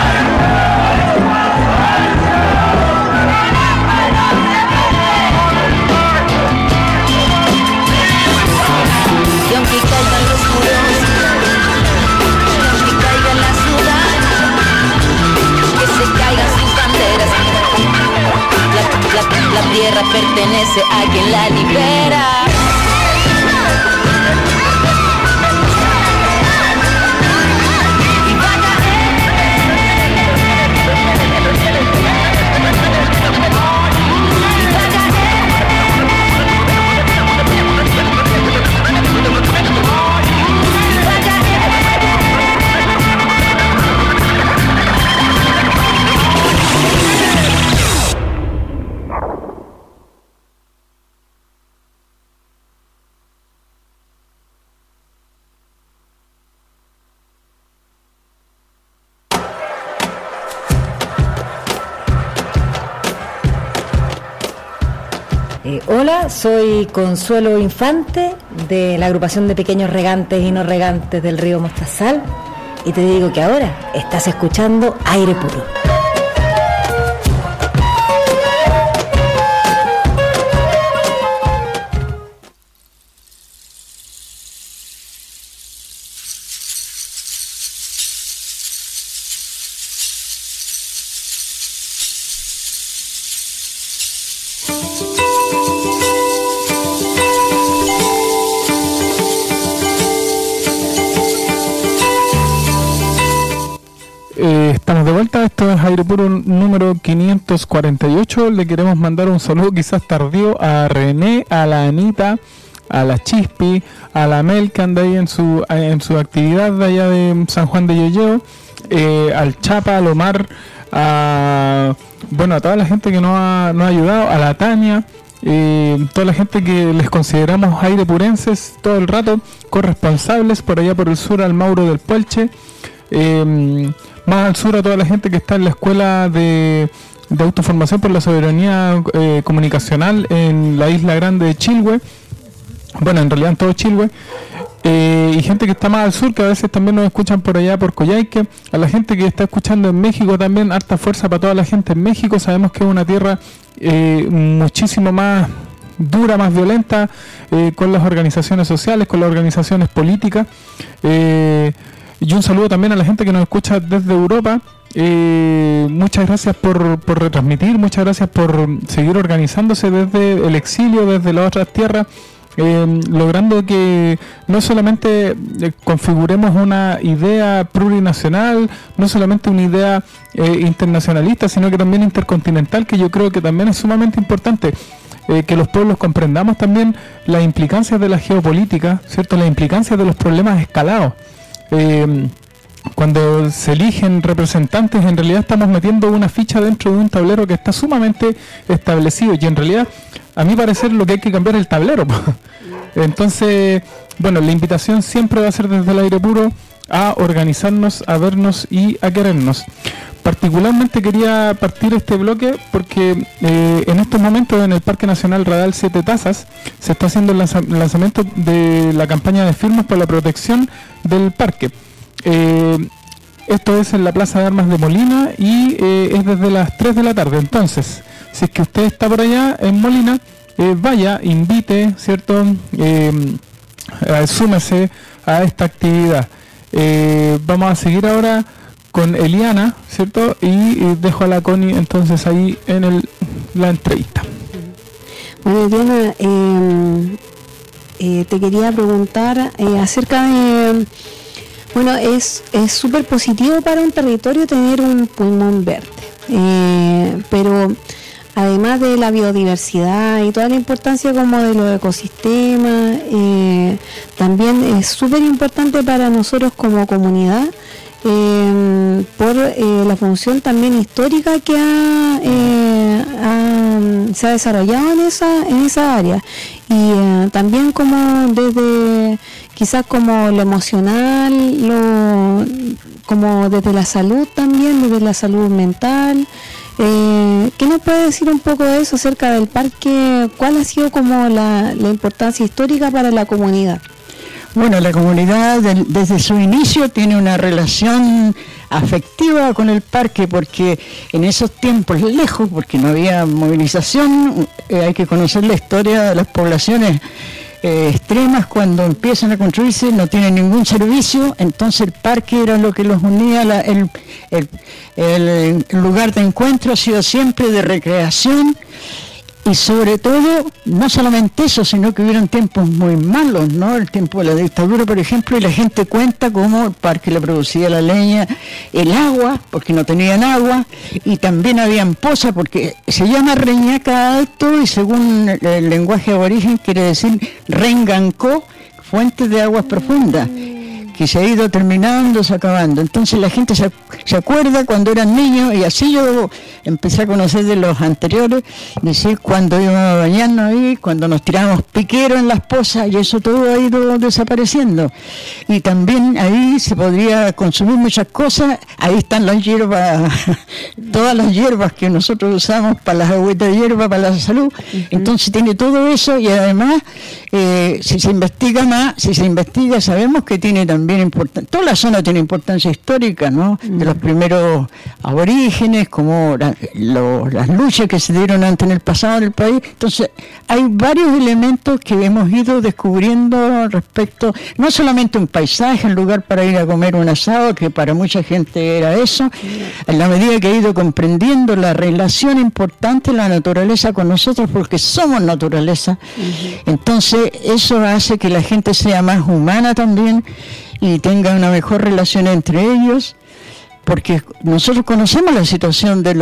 Y aunque caigan los muros, y aunque caiga la ciudad, que se caigan sus banderas, la tierra pertenece a quien la libera. Hola, soy Consuelo Infante de la agrupación de pequeños regantes y no regantes del río Mostazal y te digo que ahora estás escuchando Aire Puro. Estamos de vuelta, esto es Aire Puro número 548. Le queremos mandar un saludo quizás tardío a René, a la Anita, a la Chispi, a la Mel que anda ahí en su actividad de allá de San Juan de Yoyeo, al Chapa, al Omar, a toda la gente que nos ha ayudado, a la Tania, toda la gente que les consideramos airepurenses todo el rato, corresponsables por allá por el sur, al Mauro del Puelche, más al sur a toda la gente que está en la escuela de autoformación por la soberanía comunicacional en la isla grande de Chilhue, en realidad en todo Chilhue, y gente que está más al sur que a veces también nos escuchan por allá por Coyhaique, a la gente que está escuchando en México también, harta fuerza para toda la gente en México. Sabemos que es una tierra muchísimo más dura, más violenta, con las organizaciones sociales, con las organizaciones políticas, y un saludo también a la gente que nos escucha desde Europa. Muchas gracias por retransmitir, muchas gracias por seguir organizándose desde el exilio, desde las otras tierras, logrando que no solamente configuremos una idea plurinacional, no solamente una idea internacionalista, sino que también intercontinental, que yo creo que también es sumamente importante. Que los pueblos comprendamos también las implicancias de la geopolítica, ¿cierto? Las implicancias de los problemas escalados. Cuando se eligen representantes, en realidad estamos metiendo una ficha dentro de un tablero que está sumamente establecido, y en realidad, a mi parecer, lo que hay que cambiar es el tablero. Entonces, la invitación siempre va a ser desde el Aire Puro a organizarnos, a vernos y a querernos. Particularmente quería partir este bloque porque en estos momentos en el Parque Nacional Radal Siete Tazas se está haciendo el lanzamiento de la campaña de firmas por la protección del parque. Esto es en la Plaza de Armas de Molina y es desde las 3 de la tarde. Entonces, si es que usted está por allá en Molina, vaya, invite, ¿cierto? Súmese a esta actividad. Vamos a seguir ahora con Eliana, ¿cierto? Y dejo a la Connie entonces ahí en la entrevista. Bueno, Eliana, te quería preguntar acerca de... es súper positivo para un territorio tener un pulmón verde, pero además de la biodiversidad y toda la importancia como de los ecosistemas, también es súper importante para nosotros como comunidad, por la función también histórica que se ha desarrollado en esa área, y también como desde quizás como lo emocional, como desde la salud también, desde la salud mental. ¿Qué nos puede decir un poco de eso acerca del parque? ¿Cuál ha sido como la importancia histórica para la comunidad? Bueno, la comunidad desde su inicio tiene una relación afectiva con el parque, porque en esos tiempos lejos, porque no había movilización, hay que conocer la historia de las poblaciones extremas. Cuando empiezan a construirse no tienen ningún servicio, entonces el parque era lo que los unía, el lugar de encuentro ha sido siempre de recreación. Y sobre todo, no solamente eso, sino que hubieron tiempos muy malos, ¿no? El tiempo de la dictadura, por ejemplo, y la gente cuenta cómo el parque le producía la leña, el agua, porque no tenían agua, y también habían pozas, porque se llama Reñaca Alto, y según el lenguaje aborigen quiere decir Rengancó, fuentes de aguas profundas, que se ha ido terminando, se acabando. Entonces la gente se acuerda cuando eran niños, y así yo empecé a conocer de los anteriores, decir, cuando íbamos a bañarnos ahí, cuando nos tirábamos piquero en las pozas, y eso todo ha ido desapareciendo. Y también ahí se podría consumir muchas cosas. Ahí están las hierbas, todas las hierbas que nosotros usamos para las agüitas de hierba, para la salud. Entonces tiene todo eso, y además si se investiga, sabemos que tiene también importancia. Toda la zona tiene importancia histórica, ¿no? De los primeros aborígenes, como las luchas que se dieron antes en el pasado en el país. Entonces hay varios elementos que hemos ido descubriendo respecto, no solamente un paisaje, un lugar para ir a comer un asado, que para mucha gente era eso, en la medida que he ido comprendiendo la relación importante de la naturaleza con nosotros, porque somos naturaleza. Entonces eso hace que la gente sea más humana también y tenga una mejor relación entre ellos, porque nosotros conocemos la situación de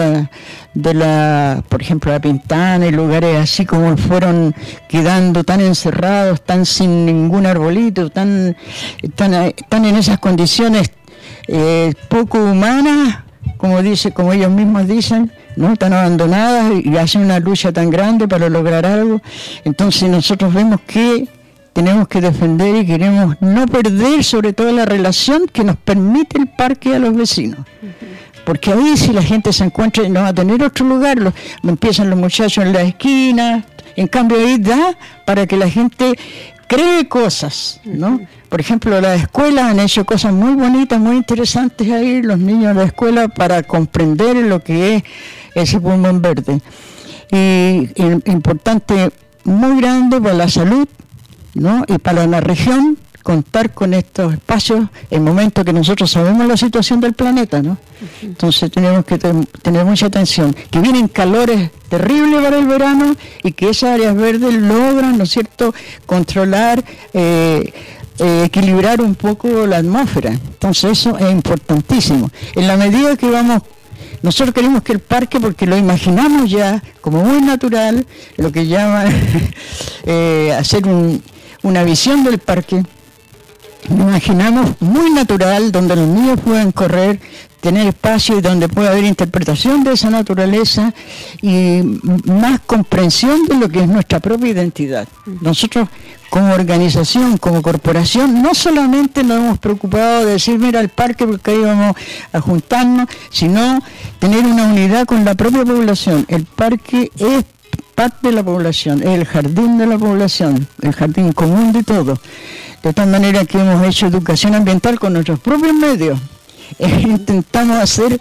la por ejemplo, la Pintana y lugares así como fueron quedando tan encerrados, tan sin ningún arbolito, tan en esas condiciones poco humanas, como ellos mismos dicen, ¿no? Tan abandonadas, y hacen una lucha tan grande para lograr algo. Entonces nosotros vemos que tenemos que defender y queremos no perder sobre todo la relación que nos permite el parque a los vecinos. Porque ahí si la gente se encuentra y no va a tener otro lugar, empiezan los muchachos en la esquina, en cambio ahí da para que la gente cree cosas, ¿no? Por ejemplo, las escuelas han hecho cosas muy bonitas, muy interesantes ahí, los niños de la escuela, para comprender lo que es ese pulmón verde. Y importante, muy grande para la salud, ¿no? Y para la región, contar con estos espacios en momentos que nosotros sabemos la situación del planeta, ¿no? Entonces tenemos que tener mucha atención, que vienen calores terribles para el verano y que esas áreas verdes logran, ¿no es cierto?, controlar, equilibrar un poco la atmósfera. Entonces eso es importantísimo. En la medida que nosotros queremos que el parque, porque lo imaginamos ya como muy natural, lo que llaman hacer una visión del parque, lo imaginamos muy natural, donde los niños puedan correr, tener espacio y donde pueda haber interpretación de esa naturaleza y más comprensión de lo que es nuestra propia identidad. Nosotros, como organización, como corporación, no solamente nos hemos preocupado de decir, mira, el parque, porque ahí vamos a juntarnos, sino tener una unidad con la propia población. El parque es parte de la población, es el jardín de la población, el jardín común de todos. De tal manera que hemos hecho educación ambiental con nuestros propios medios. Intentamos hacer,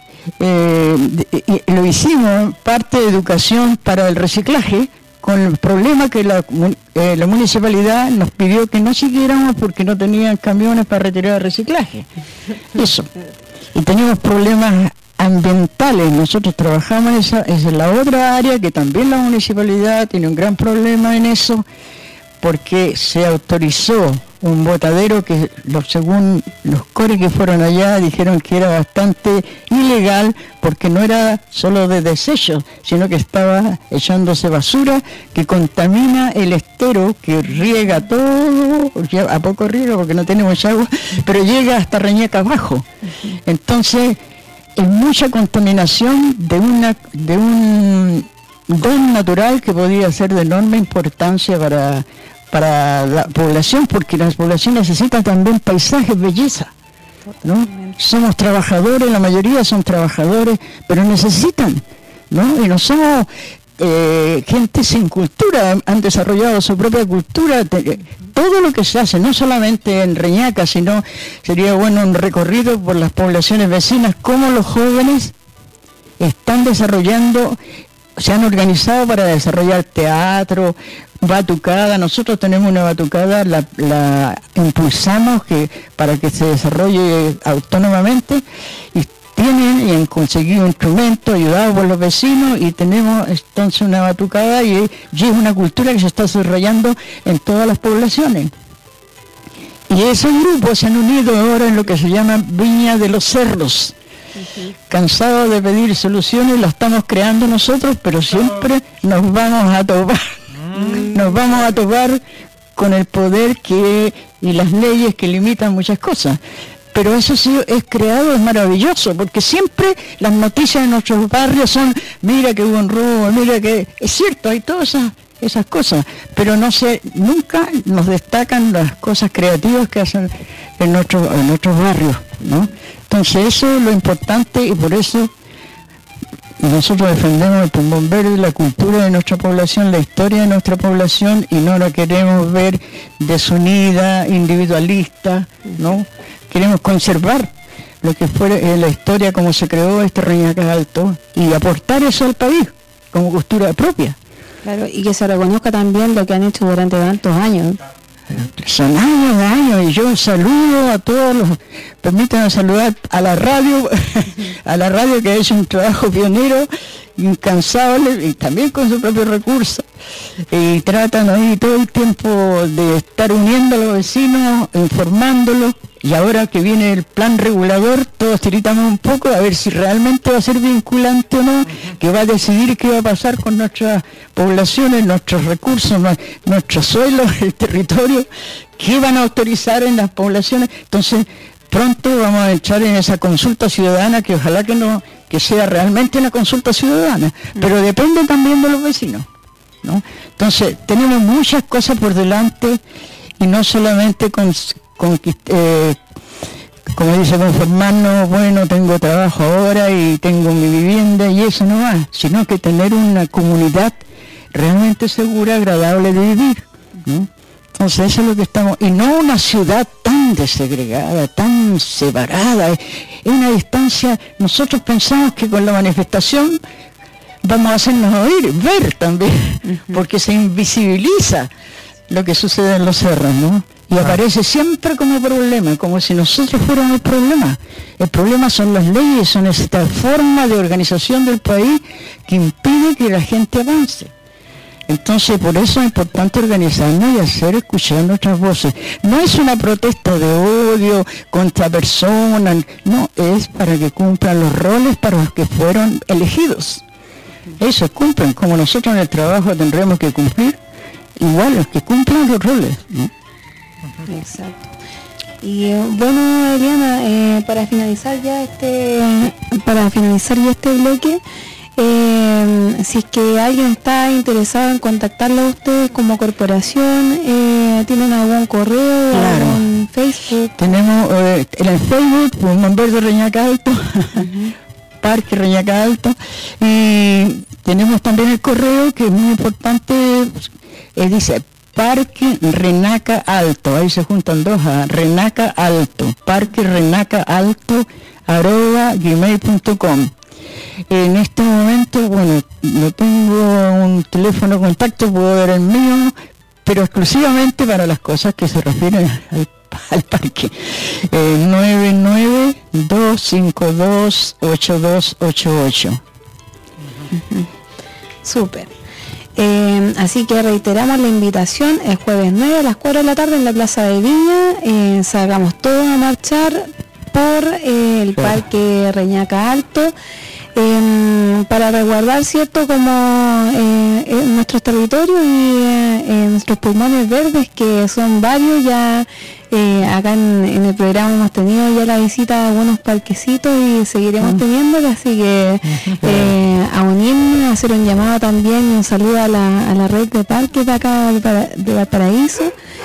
lo hicimos, parte de educación para el reciclaje, con el problema que la municipalidad nos pidió que no siguiéramos porque no tenían camiones para retirar el reciclaje. Eso. Y teníamos problemas ambientales. Nosotros trabajamos esa es la otra área que también la municipalidad tiene un gran problema en eso, porque se autorizó un botadero que según los CORE que fueron allá dijeron que era bastante ilegal, porque no era solo de desechos, sino que estaba echándose basura que contamina el estero, que riega todo, a poco riega porque no tenemos agua, pero llega hasta Reñaca abajo. Entonces es mucha contaminación de un don natural que podía ser de enorme importancia para la población, porque la población necesita también paisajes, belleza, ¿no? Somos trabajadores, la mayoría son trabajadores, pero necesitan, ¿no? Y no somos gente sin cultura, han desarrollado su propia cultura. Todo lo que se hace, no solamente en Reñaca, sino sería bueno un recorrido por las poblaciones vecinas, cómo los jóvenes están desarrollando, se han organizado para desarrollar teatro, batucada. Nosotros tenemos una batucada, la impulsamos para que se desarrolle autónomamente, y han conseguido instrumentos ayudados por los vecinos, y tenemos entonces una batucada y es una cultura que se está desarrollando en todas las poblaciones. Y esos grupos se han unido ahora en lo que se llama Viña de los Cerros. Cansados de pedir soluciones, las estamos creando nosotros, pero siempre nos vamos a topar con el poder que y las leyes que limitan muchas cosas. Pero eso sí es creado, es maravilloso, porque siempre las noticias de nuestros barrios son, mira que hubo un robo, mira que... Es cierto, hay todas esas cosas, pero nunca nos destacan las cosas creativas que hacen en nuestros barrios, ¿no? Entonces eso es lo importante, y por eso nosotros defendemos el pulmón verde, la cultura de nuestra población, la historia de nuestra población, y no la queremos ver desunida, individualista, ¿no? Queremos conservar lo que fue la historia, como se creó este Reñaca Alto, y aportar eso al país como cultura propia. Claro, y que se reconozca también lo que han hecho durante tantos años. Son años, y yo saludo a todos los, permítanme saludar a la radio que ha hecho un trabajo pionero, incansable, y también con su propio recurso, y tratan ahí todo el tiempo de estar uniendo a los vecinos, informándolos, y ahora que viene el plan regulador, todos tiritamos un poco a ver si realmente va a ser vinculante o no, que va a decidir qué va a pasar con nuestras poblaciones, nuestros recursos, nuestros suelos, el territorio, qué van a autorizar en las poblaciones. Entonces, pronto vamos a entrar en esa consulta ciudadana, que ojalá que sea realmente una consulta ciudadana, pero depende también de los vecinos, ¿no? Entonces, tenemos muchas cosas por delante, y no solamente como dice, conformarnos, bueno, tengo trabajo ahora y tengo mi vivienda, y eso no va, sino que tener una comunidad realmente segura, agradable de vivir, ¿no? Entonces eso es lo que estamos, y no una ciudad tan desegregada, tan separada, es una distancia. Nosotros pensamos que con la manifestación vamos a hacernos oír, ver también, porque se invisibiliza lo que sucede en los cerros, ¿no? Y aparece siempre como problema, como si nosotros fuéramos el problema. El problema son las leyes, son esta forma de organización del país que impide que la gente avance. Entonces, por eso es importante organizarnos y hacer escuchar nuestras voces. No es una protesta de odio contra personas, no, es para que cumplan los roles para los que fueron elegidos. Eso, cumplen, como nosotros en el trabajo tendremos que cumplir, igual los que cumplan los roles, ¿no? Exacto. Y bueno, Eliana, para finalizar ya este bloque, si es que alguien está interesado en contactarlo a ustedes como corporación, ¿tienen algún correo, claro, algún Facebook? Tenemos en el Facebook, Pulmón Verde Reñaca Alto, Parque Reñaca Alto, y tenemos también el correo, que es muy importante, dice Parque Reñaca Alto, ahí se juntan dos, Reñaca Alto, Parque Reñaca Alto @gmail.com. En este momento, bueno, no tengo un teléfono de contacto, puedo dar el mío, pero exclusivamente para las cosas que se refieren al parque. 992528288. Súper. Así que reiteramos la invitación el jueves 9 a las 4 de la tarde en la Plaza de Viña. Salgamos todos a marchar por el Parque Reñaca Alto, para resguardar, ¿cierto?, como nuestros territorios y nuestros pulmones verdes, que son varios. Ya acá en el programa hemos tenido ya la visita de algunos parquecitos y seguiremos teniéndola, así que a unirnos, a hacer un llamado también y un saludo a la red de parques de acá de Valparaíso.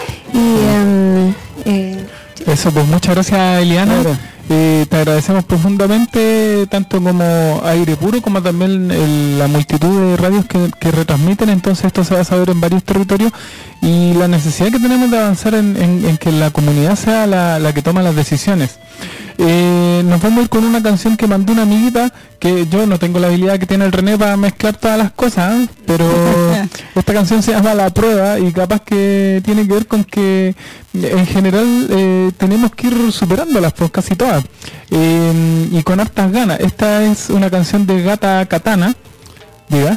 Eso, pues muchas gracias, Eliana. Claro. Te agradecemos profundamente, tanto como Aire Puro, como también la multitud de radios que retransmiten. Entonces esto se va a saber en varios territorios, y la necesidad que tenemos de avanzar en que la comunidad sea la que toma las decisiones. Nos vamos a ir con una canción que mandó una amiguita, que yo no tengo la habilidad que tiene el René para mezclar todas las cosas, pero esta canción se llama La Prueba, y capaz que tiene que ver con que en general tenemos que ir superándolas, pues casi todas, y con hartas ganas. Esta es una canción de Gata Katana. Diga.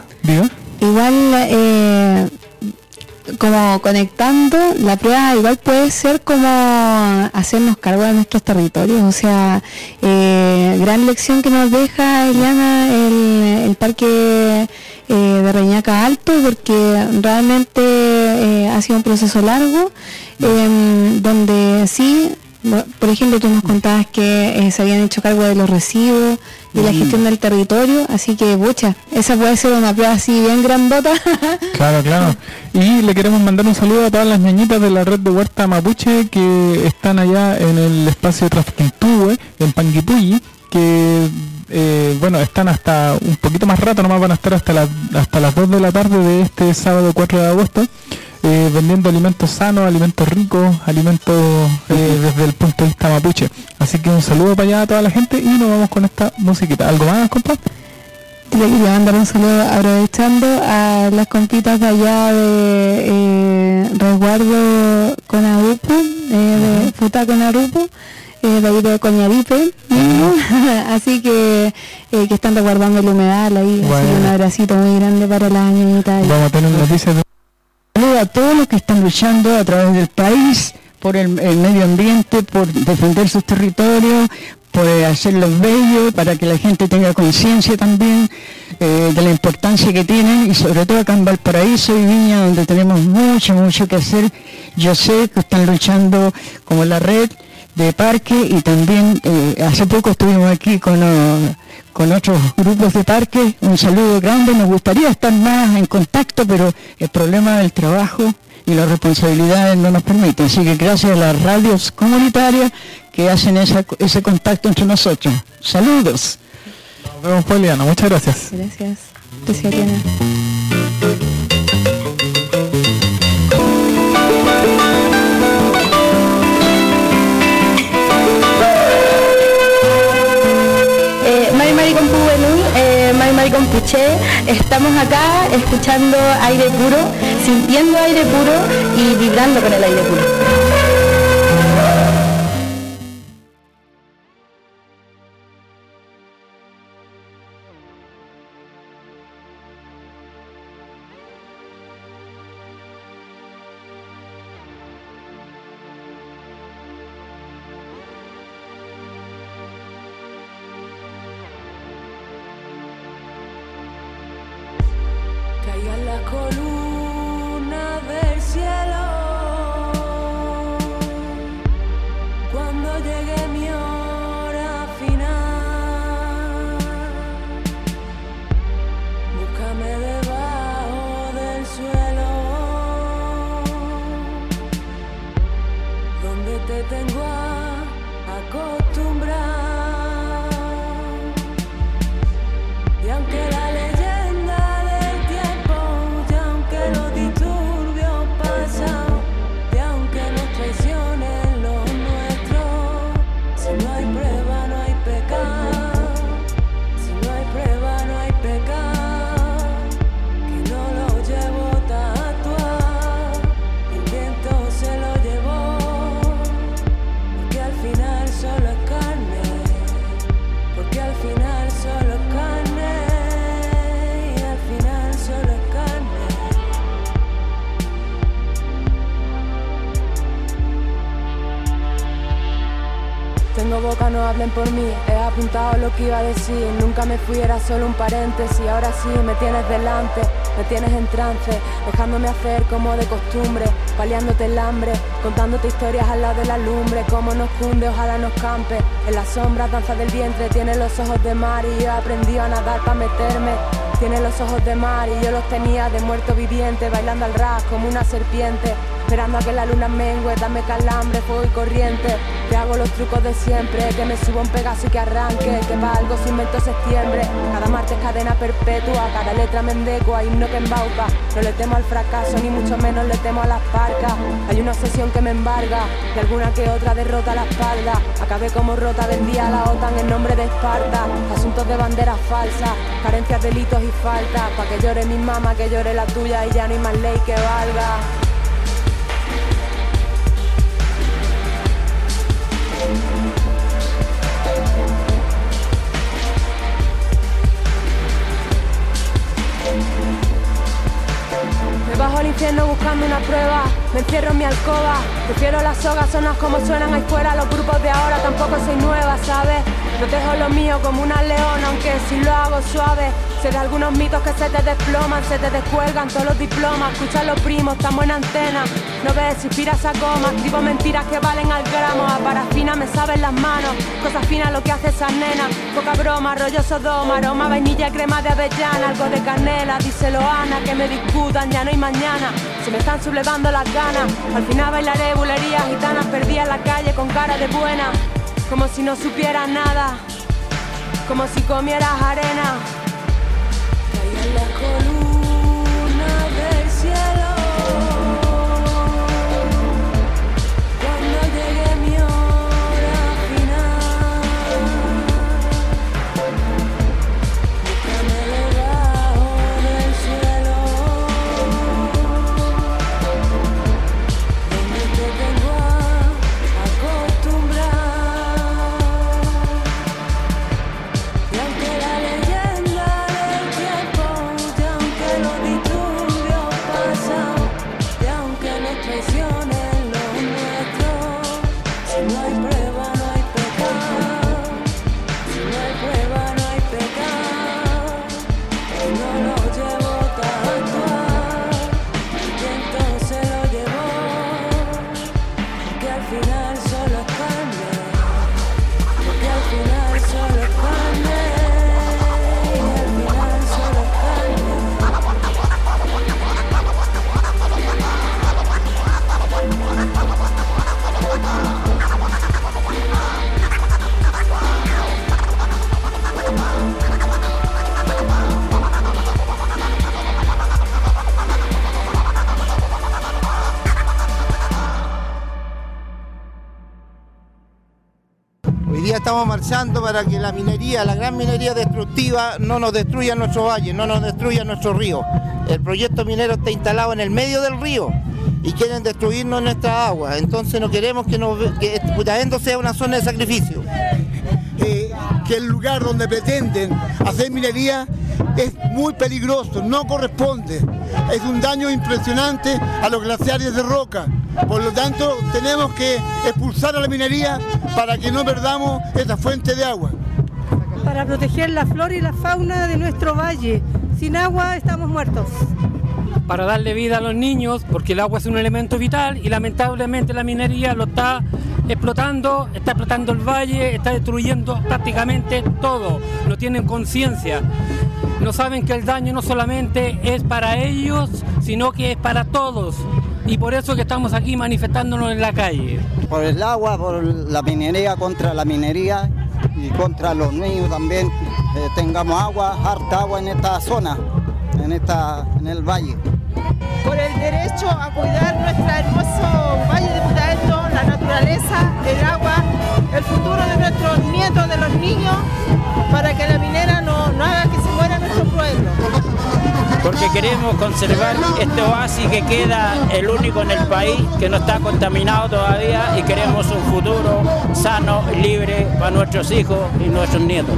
Igual, como conectando, la prueba igual puede ser como hacernos cargo de nuestros territorios. O sea, gran lección que nos deja, Eliana, el parque de Reñaca Alto, porque realmente ha sido un proceso largo. donde sí, por ejemplo, tú nos contabas que se habían hecho cargo de los residuos y la gestión del territorio, así que, bucha, esa puede ser una prueba así bien grandota. Claro. Y le queremos mandar un saludo a todas las ñañitas de la red de Huerta Mapuche que están allá en el espacio Trasquintúe, en Panguipulli, que están hasta un poquito más rato, nomás van a estar hasta las 2 de la tarde de este sábado 4 de agosto, vendiendo alimentos sanos, alimentos ricos, alimentos desde el punto de vista mapuche. Así que un saludo para allá a toda la gente y nos vamos con esta musiquita. ¿Algo más, compa? Le quería mandar un saludo aprovechando a las compitas de allá de Resguardo Conarupu, de Futa Conarupu, de ahí de Coñaripe, así que están resguardando el humedal ahí, bueno. Así que un abracito muy grande para las ñañitas. Vamos a tener noticias de... Saludo a todos los que están luchando a través del país por el medio ambiente, por defender sus territorios, por hacerlos bellos, para que la gente tenga conciencia también de la importancia que tienen, y sobre todo acá en Valparaíso y Viña, donde tenemos mucho que hacer. Yo sé que están luchando como la red de parque, y también hace poco estuvimos aquí con otros grupos de parque. Un saludo grande, nos gustaría estar más en contacto, pero el problema del trabajo y las responsabilidades no nos permiten. Así que gracias a las radios comunitarias que hacen ese contacto entre nosotros. Saludos. Nos vemos, Poliana. Muchas gracias. Gracias. Gracias, Diana. Mari Compuche, estamos acá escuchando aire puro, sintiendo aire puro y vibrando con el aire puro. Por mí, he apuntado lo que iba a decir. Nunca me fui, era solo un paréntesis. Ahora sí, me tienes delante, me tienes en trance, dejándome hacer como de costumbre, paliándote el hambre, contándote historias al lado de la lumbre. Cómo nos cunde, ojalá nos campe. En las sombras, danza del vientre, tiene los ojos de mar y yo he aprendido a nadar para meterme. Tiene los ojos de mar y yo los tenía de muerto viviente, bailando al ras como una serpiente. Esperando a que la luna mengue, dame calambre, fuego y corriente. Te hago los trucos de siempre, que me suba un Pegaso y que arranque, que para algo se inventó septiembre. Cada martes cadena perpetua, cada letra mendecua, himno que embauca. No le temo al fracaso, ni mucho menos le temo a las parcas. Hay una obsesión que me embarga, y alguna que otra derrota a la espalda. Acabé como rota, vendía a la OTAN en nombre de Esparta. Asuntos de banderas falsas, carencias, delitos y faltas. Pa' que llore mi mamá, que llore la tuya, y ya no hay más ley que valga. Me bajo al infierno buscando una prueba, me encierro en mi alcoba, prefiero las sogas, sonas como suenan ahí fuera, los grupos de ahora tampoco soy nueva, ¿sabes? Protejo lo mío como una leona, aunque si lo hago suave. Sé de algunos mitos que se te desploman, se te descuelgan todos los diplomas. Escucha a los primos, estamos en antena. No ves, inspiras a coma. Escribo mentiras que valen al gramo. A parafina me saben las manos. Cosas finas lo que hace esas nenas. Poca broma, rollo Sodoma. Aroma, vainilla, crema de avellana. Algo de canela, díselo Ana. Que me discutan, ya no hay mañana. Se me están sublevando las ganas. Al final bailaré bulerías gitanas. Perdí en la calle con cara de buena. Como si no supieras nada. Como si comieras arena. Caí en la columna del cielo. Cuando llegue mi hora final. Búscame debajo del suelo. Donde te tengo acostumbrado. Y aunque la leyenda del tiempo, y aunque lo disturbio pasa, y aunque nos traicionen los nuestros, si no hay prueba no hay pecado, si no hay prueba no hay pecado, y no lo llevo tatuado, y entonces lo llevo, porque al final solo es carne, porque al final solo es carne, y al final solo es carne. Hoy día estamos marchando para que la minería, la gran minería destructiva, no nos destruya nuestro valle, no nos destruya nuestro río. El proyecto minero está instalado en el medio del río y quieren destruirnos nuestra agua. Entonces no queremos que Putaendo sea una zona de sacrificio. Que el lugar donde pretenden hacer minería es muy peligroso, no corresponde. Es un daño impresionante a los glaciares de roca. Por lo tanto, tenemos que expulsar a la minería para que no perdamos esa fuente de agua. Para proteger la flora y la fauna de nuestro valle. Sin agua estamos muertos. Para darle vida a los niños, porque el agua es un elemento vital y lamentablemente la minería lo está explotando el valle, está destruyendo prácticamente todo. No tienen conciencia, no saben que el daño no solamente es para ellos, sino que es para todos. Y por eso que estamos aquí manifestándonos en la calle. Por el agua, por la minería, contra la minería y contra los niños también. Tengamos agua, harta agua en esta zona, en el valle. Por el derecho a cuidar nuestro hermoso valle de Putaendo, la naturaleza, el agua, el futuro de nuestros nietos, de los niños, para que la minera no haga que se muera nuestro pueblo. Porque queremos conservar este oasis que queda el único en el país, que no está contaminado todavía, y queremos un futuro sano y libre para nuestros hijos y nuestros nietos.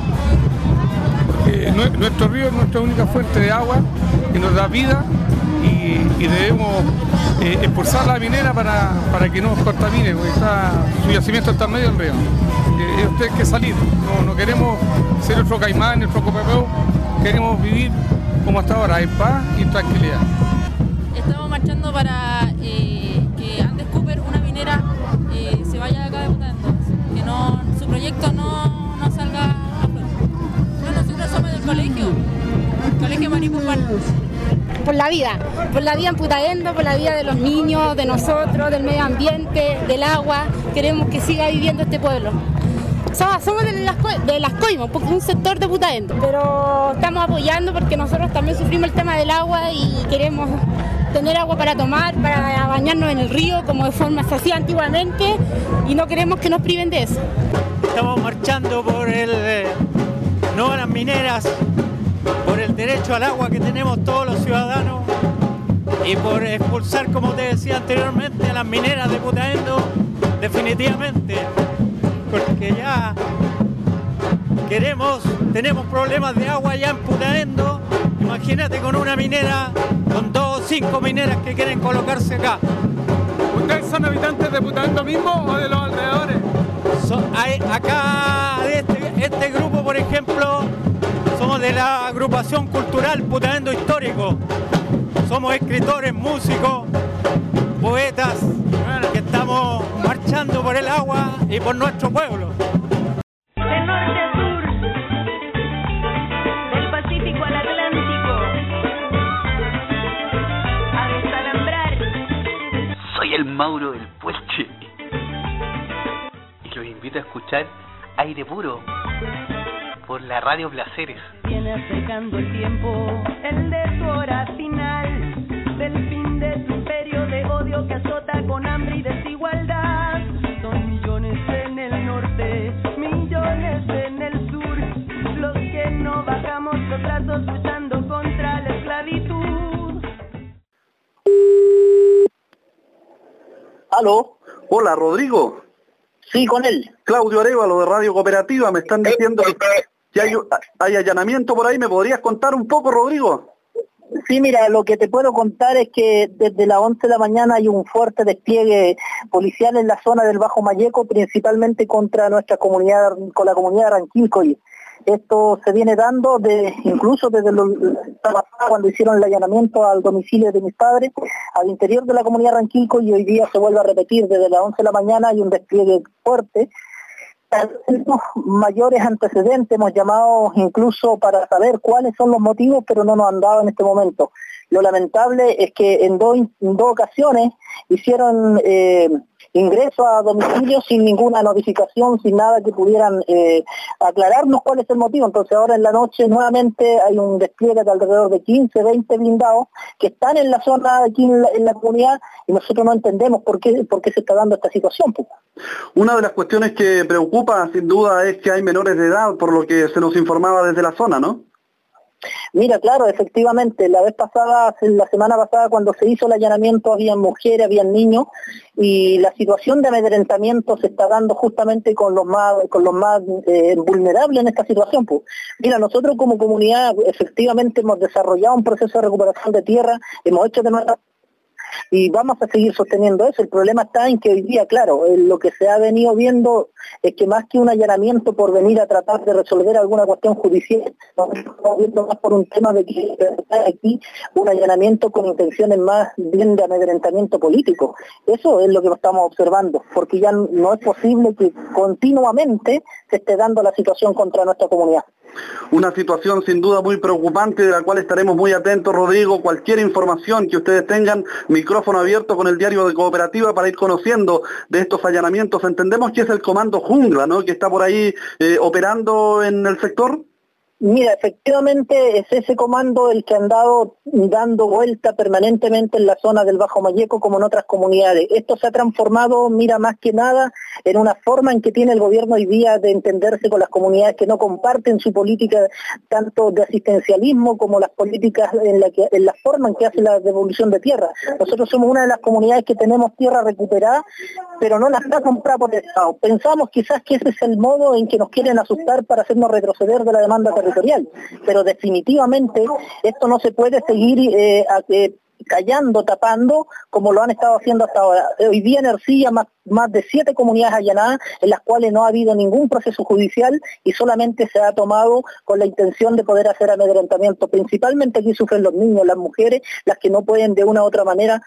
Nuestro río es nuestra única fuente de agua que nos da vida y debemos expulsar la minera para que no nos contamine, porque su yacimiento está en medio del río. Esto hay que salir, no queremos ser nuestro caimán, nuestro copepeo, queremos vivir como hasta ahora, en paz y en tranquilidad. Estamos marchando para que Andes Cooper, una minera, se vaya de acá de Putaendo, que su proyecto no salga a flor. No, nosotros somos del colegio Maripupán. Por la vida en Putaendo, por la vida de los niños, de nosotros, del medio ambiente, del agua. Queremos que siga viviendo este pueblo. Somos de las Coimos, porque es un sector de Putaendo, pero estamos apoyando porque nosotros también sufrimos el tema del agua y queremos tener agua para tomar, para bañarnos en el río, como de forma se hacía antiguamente, y no queremos que nos priven de eso. Estamos marchando por no a las mineras, por el derecho al agua que tenemos todos los ciudadanos y por expulsar, como te decía anteriormente, a las mineras de Putaendo definitivamente, porque ya tenemos problemas de agua ya en Putaendo. Imagínate con una minera, con 2 o 5 mineras que quieren colocarse acá. ¿Ustedes son habitantes de Putaendo mismo o de los alrededores? Acá, este la agrupación cultural Putaendo Histórico. Somos escritores, músicos, poetas, que estamos marchando por el agua y por nuestro pueblo. Del norte a sur, del Pacífico al Atlántico, a desalambrar. Soy el Mauro del Puelche y los invito a escuchar Aire Puro por la Radio Placeres. Viene acercando el tiempo, el de tu hora final, del fin de tu imperio de odio que azota con hambre y desigualdad. Son millones en el norte, millones en el sur, los que no bajamos los brazos luchando contra la esclavitud. ¿Aló? Hola, Rodrigo. Sí, con él. Claudio Arévalo de Radio Cooperativa, me están diciendo que hay allanamiento por ahí. ¿Me podrías contar un poco, Rodrigo? Sí, mira, lo que te puedo contar es que desde las 11 de la mañana hay un fuerte despliegue policial en la zona del Bajo Mayeco, principalmente contra nuestra comunidad, con la comunidad de Ranquilcoy. Esto se viene dando incluso desde cuando hicieron el allanamiento al domicilio de mis padres, al interior de la comunidad de Ranquilcoy, y hoy día se vuelve a repetir. Desde las 11 de la mañana hay un despliegue fuerte. Tenemos mayores antecedentes, hemos llamado incluso para saber cuáles son los motivos, pero no nos han dado en este momento. Lo lamentable es que en dos ocasiones hicieron ingreso a domicilio sin ninguna notificación, sin nada que pudieran aclararnos cuál es el motivo. Entonces ahora en la noche nuevamente hay un despliegue de alrededor de 15, 20 blindados que están en la zona aquí en la comunidad, y nosotros no entendemos por qué se está dando esta situación. Pues. Una de las cuestiones que preocupa sin duda es que hay menores de edad, por lo que se nos informaba desde la zona, ¿no? Mira, claro, efectivamente, la semana pasada cuando se hizo el allanamiento habían mujeres, habían niños, y la situación de amedrentamiento se está dando justamente con los más vulnerables en esta situación. Pues. Mira, nosotros como comunidad efectivamente hemos desarrollado un proceso de recuperación de tierra, hemos hecho de nuestra y vamos a seguir sosteniendo eso. El problema está en que hoy día, claro, lo que se ha venido viendo es que más que un allanamiento por venir a tratar de resolver alguna cuestión judicial, estamos viendo más por un tema de que aquí un allanamiento con intenciones más bien de amedrentamiento político. Eso es lo que estamos observando, porque ya no es posible que continuamente se esté dando la situación contra nuestra comunidad. Una situación sin duda muy preocupante, de la cual estaremos muy atentos, Rodrigo. Cualquier información que ustedes tengan, micrófono abierto con el diario de Cooperativa para ir conociendo de estos allanamientos. Entendemos que es el Comando Jungla, ¿no?, que está por ahí operando en el sector. Mira, efectivamente es ese comando el que han dado dando vuelta permanentemente en la zona del Bajo Mayeco como en otras comunidades. Esto se ha transformado, mira, más que nada en una forma en que tiene el gobierno hoy día de entenderse con las comunidades que no comparten su política tanto de asistencialismo como las políticas en la forma en que hace la devolución de tierra. Nosotros somos una de las comunidades que tenemos tierra recuperada, pero no la está comprada por el Estado. Pensamos quizás que ese es el modo en que nos quieren asustar para hacernos retroceder de la demanda territorial, pero definitivamente esto no se puede seguir callando, tapando, como lo han estado haciendo hasta ahora. Hoy día en Ercilla más de 7 comunidades allanadas, en las cuales no ha habido ningún proceso judicial y solamente se ha tomado con la intención de poder hacer amedrentamiento. Principalmente aquí sufren los niños, las mujeres, las que no pueden de una u otra manera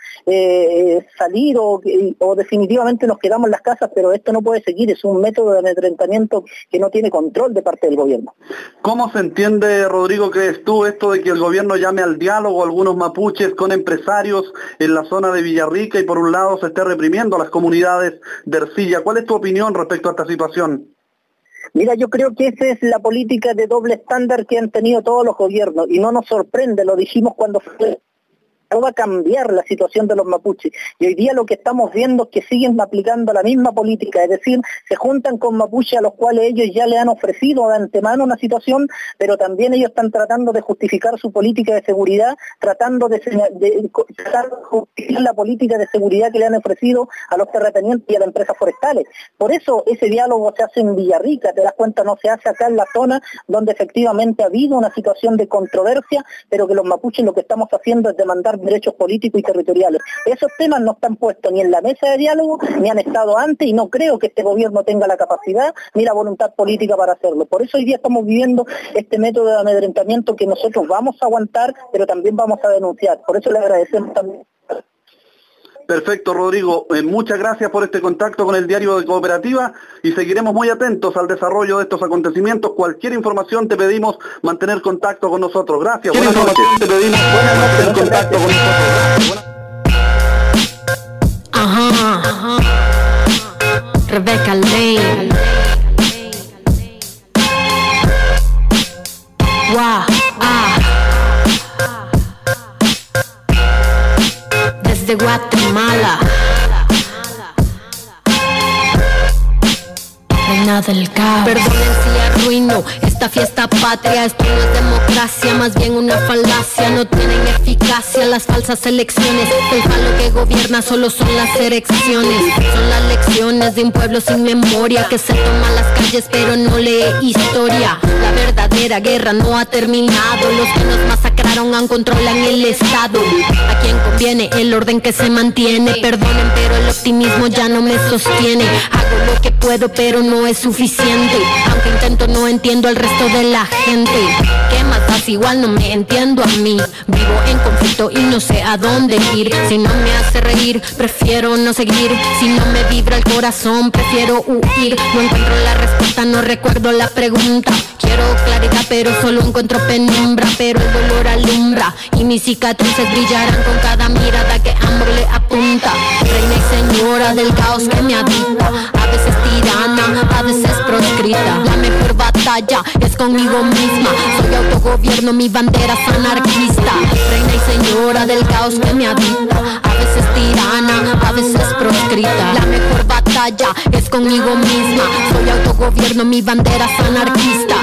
salir o definitivamente nos quedamos en las casas, pero esto no puede seguir, es un método de amedrentamiento que no tiene control de parte del gobierno. ¿Cómo se entiende, Rodrigo, crees tú, esto de que el gobierno llame al diálogo a algunos mapuches con empresarios en la zona de Villarrica y por un lado se esté reprimiendo a las comunidades de Ercilla? ¿Cuál es tu opinión respecto a esta situación? Mira, yo creo que esa es la política de doble estándar que han tenido todos los gobiernos y no nos sorprende, lo dijimos cuando fue... No va a cambiar la situación de los mapuches. Y hoy día lo que estamos viendo es que siguen aplicando la misma política, es decir, se juntan con mapuches a los cuales ellos ya le han ofrecido de antemano una situación, pero también ellos están tratando de justificar su política de seguridad, tratando de justificar la política de seguridad que le han ofrecido a los terratenientes y a las empresas forestales. Por eso ese diálogo se hace en Villarrica, te das cuenta, no se hace acá en la zona donde efectivamente ha habido una situación de controversia, pero que los mapuches lo que estamos haciendo es demandar derechos políticos y territoriales. Esos temas no están puestos ni en la mesa de diálogo, ni han estado antes, y no creo que este gobierno tenga la capacidad ni la voluntad política para hacerlo. Por eso hoy día estamos viviendo este método de amedrentamiento que nosotros vamos a aguantar, pero también vamos a denunciar. Por eso le agradecemos también. Perfecto, Rodrigo. Muchas gracias por este contacto con el Diario de Cooperativa y seguiremos muy atentos al desarrollo de estos acontecimientos. Cualquier información te pedimos mantener contacto con nosotros. Gracias. Buenas noches. Te pedimos mantener contacto con nosotros. Ajá. Rebecca Lane. Wow. Desde Guatemala, reina del caos. Perdonen si arruino esta fiesta patria. Esto no es democracia, más bien una falacia. No tienen eficacia las falsas elecciones. El falo que gobierna solo son las elecciones. Son las lecciones de un pueblo sin memoria que se toma las calles pero no lee historia. La verdadera guerra no ha terminado. Los que nos masacraron aún controlan el Estado. A quien conviene el orden que se mantiene. Perdonen pero el optimismo ya no me sostiene. Hago lo que puedo pero no es suficiente. Aunque intento no entiendo al resto de la gente. ¿Qué más das? Igual no me entiendo a mí. Vivo en conflicto y no sé a dónde ir. Si no me hace reír, prefiero no seguir. Si no me vibra el corazón, prefiero huir. No encuentro la respuesta, no recuerdo la pregunta. Quiero claridad pero solo encuentro penumbra. Pero el dolor alumbra y mis cicatrices brillarán con cada mirada que hambre le apunta. Reina y señora del caos que me habita. A veces tirana, a veces proscrita. La mejor batalla es conmigo misma. Soy autogobierno, mi bandera es anarquista. Reina y señora del caos que me habita. A veces tirana, a veces proscrita. La mejor batalla es conmigo misma. Soy autogobierno, mi bandera es anarquista.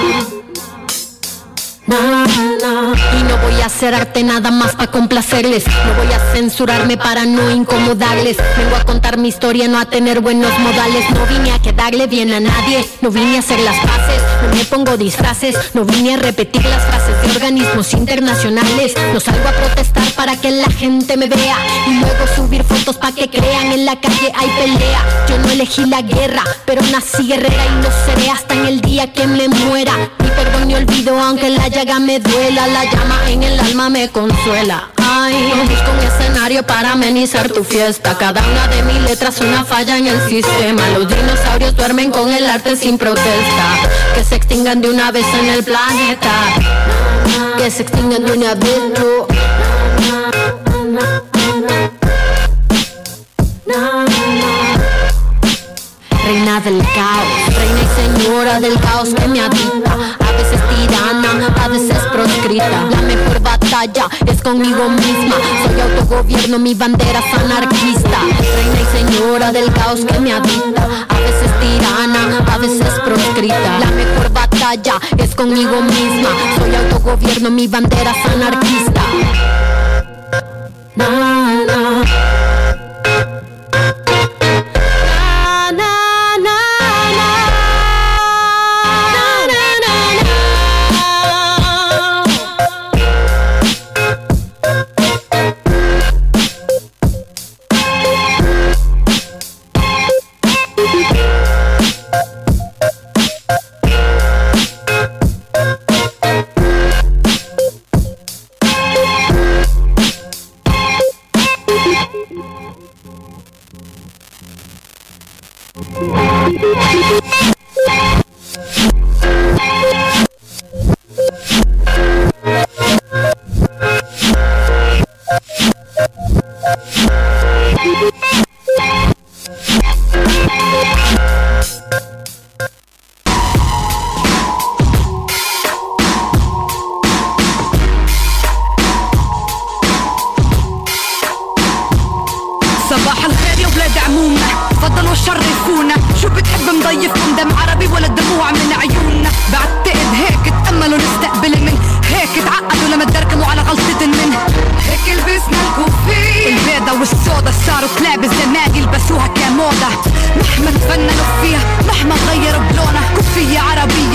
Y no voy a hacer arte nada más para complacerles. No voy a censurarme para no incomodarles. Vengo a contar mi historia, no a tener buenos modales. No vine a quedarle bien a nadie. No vine a hacer las paces, no me pongo disfraces. No vine a repetir las frases de organismos internacionales. No salgo a protestar para que la gente me vea y luego subir fotos para que crean en la calle hay pelea. Yo no elegí la guerra, pero nací guerrera y lo seré hasta en el día que me muera. Ni perdón ni olvido aunque la llaga me duela. La llama en el alma me consuela. Ay, no busco un escenario para amenizar tu fiesta. Cada una de mis letras una falla en el sistema. Los dinosaurios duermen con el arte sin protesta. Que se extingan de una vez en el planeta. Que se extingan de una vez. Reina del caos, reina y señora del caos que me habita. A veces tirana, a veces proscrita. La mejor batalla es conmigo misma. Soy autogobierno, mi bandera es anarquista. Reina y señora del caos que me habita. A veces tirana, a veces proscrita. La mejor batalla es conmigo misma. Soy autogobierno, mi bandera es anarquista. صباح الخير يا ولاد عمومنا، تفضلوا شرفونا. شو بتحب مضيفكم دم عربي ولا دموع من عيوننا؟ بعتقد هيك تأملوا نستقبل من هيك تعقدوا لما تدركموا على غلطة من هيك لبسنا الكوفية البيضة والسودا صاروا كلاب الزمان يلبسوها كموضة. مهما تفننوا فيها مهما غيروا بلونها كوفية عربية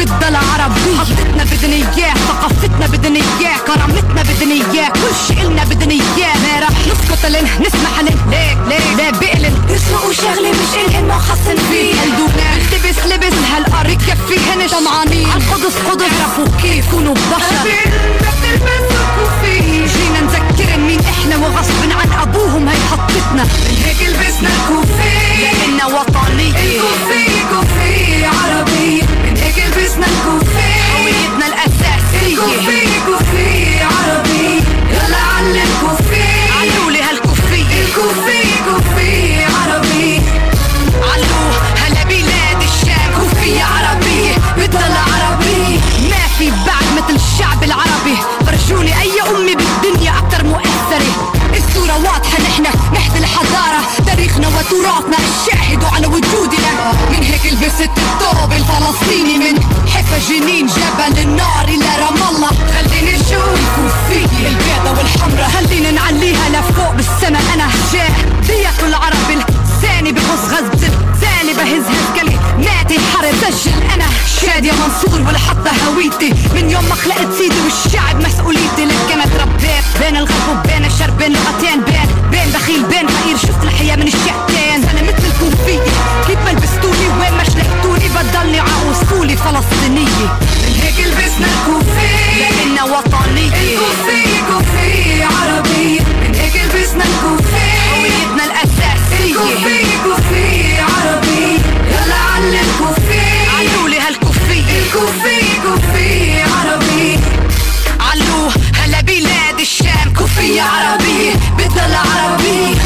بالدلع عربية. حطتنا بدنا اياه، ثقافتنا بدنا اياه، كرامتنا بدنا اياه، كل شي إلنا بدنا اياه. ما رح نسكت لن نسمح لن لا بقلن يسرقوا شغلة مش إلهن ما خصن فيه. هندونا لبس هالقري كفيهن طمعانين عالقدس قدس عرفوا كيف كونوا بشر. بتلبسوا فيه جينا نذكرن مين احنا وغصب عن ابوهم هي حطتنا. من هيك لبسنا الكوفية لأننا وطنية. الكوفية عربية. من هيك لبسنا الكوفية هويتنا الأساسية. الكوفية عربية. يلا علم كوفية علولي هالكوفية. الكوفية عربية. علو هلا بلاد الشام كوفية عربية بتضل عربية. ما في بعد مثل الشعب العربي. فرجوني أي أمي بالدنيا أكتر مؤثرة. الصورة واضحة نحنا نحت الحضارة. تاريخنا وتراثنا الشاهدوا على وجودنا. من هيك لبست الثوب الفلسطيني من حفا جنين جبل النار إلى رام الله. خلينا نشوف الكوفية البيضة والحمراء. خلينا نعليها لفوق بالسما. أنا جاء ديك العرب الثاني بقص غزة ثاني بهز كلماتي حرب. سجل أنا شادية منصور ولا حتى هويتي. من يوم ما خلقت سيدي والشعب مسؤوليتي. لك أنا تربيت بين الغرب وبين الشرق بين لغتين بين بخيل بين فقير. شفت الحياة من الشقتين. أنا مثل الكوفية كيف ما لبستوني وين ما شلحتوني بضلني عاوزتولي فلسطينية. من هيك لبسنا الكوفية لأننا وطنية. الكوفية عربية. من هيك لبسنا الكوفية هويتنا الأساسية. الكوفية عربية. يلا علم كوفية علولي هالكوفية. الكوفية عربية. علو هلا بلاد الشام كوفية عربية بتضل عربية.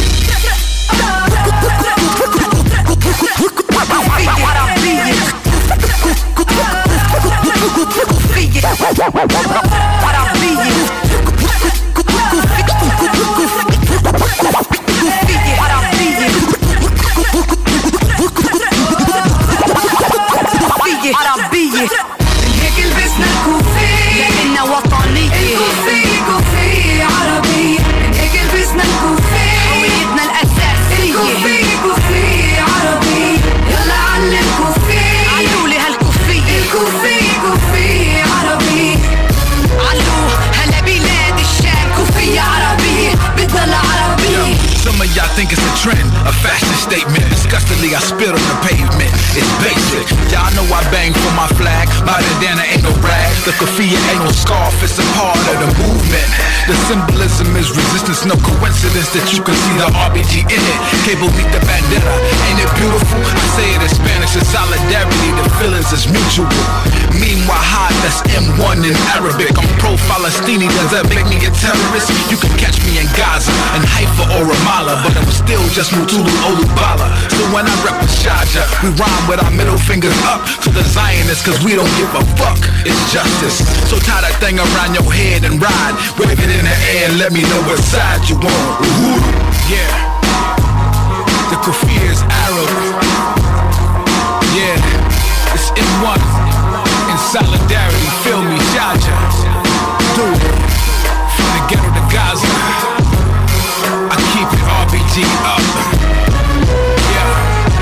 عربية. هيك لبسنا الكوفية لأننا وطنية. الكوفية عربية. هيك لبسنا الكوفية هويتنا الأساسية. الكوفية عربية. يلا علم كوفية علولي هالكوفية. الكوفية عربية. علو هلا بلاد الشام كوفية عربية بتضل عربية. Some of y'all think it's a trend, a fashion statement. Disgustingly, I spit on the pavement. It's basic. Y'all know I bang for my flag. My bandana ain't no rag. The keffiyeh ain't no scarf. It's a part of the movement. The symbolism is resistance. No coincidence that you can see the RBG in it. Cable meet the bandera. Ain't it beautiful? I say it in Spanish. It's solidarity. The feelings is mutual. Meanwhile, hot, that's M1 in Arabic. I'm pro-Palestini. Does that make me a terrorist? You can catch me in Gaza, in Haifa or Ramallah, but it was still just Mutulu Olubala. So when I rep with Shaja, we rhyme with our middle fingers up to the Zionists, cause we don't give a fuck. It's justice. So tie that thing around your head and ride. Wave it in the air and let me know what side you on. Uhuru. Yeah. The keffiyeh is Arab. Yeah. It's M1 in solidarity. Feel me, Shaja. Do it. From the ghetto to Gaza. I keep it RBG up. Yeah.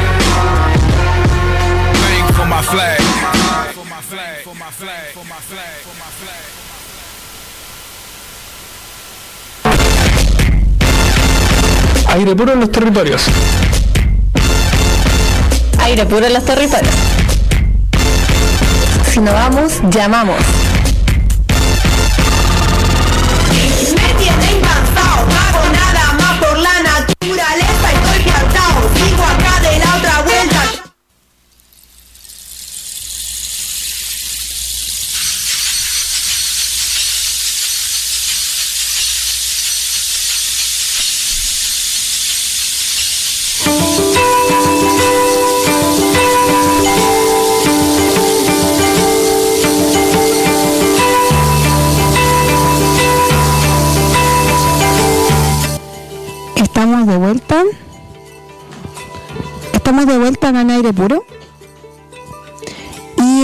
Bang for my flag. For my flag. For my flag. For my flag. For my flag. Aire puro en los territorios. Aire puro en los territorios. Si no vamos, llamamos. Me tienen cansado, no hago nada más por la naturaleza. Estoy cansado, sigo acá de la otra vuelta. Estamos de vuelta en Aire Puro. Y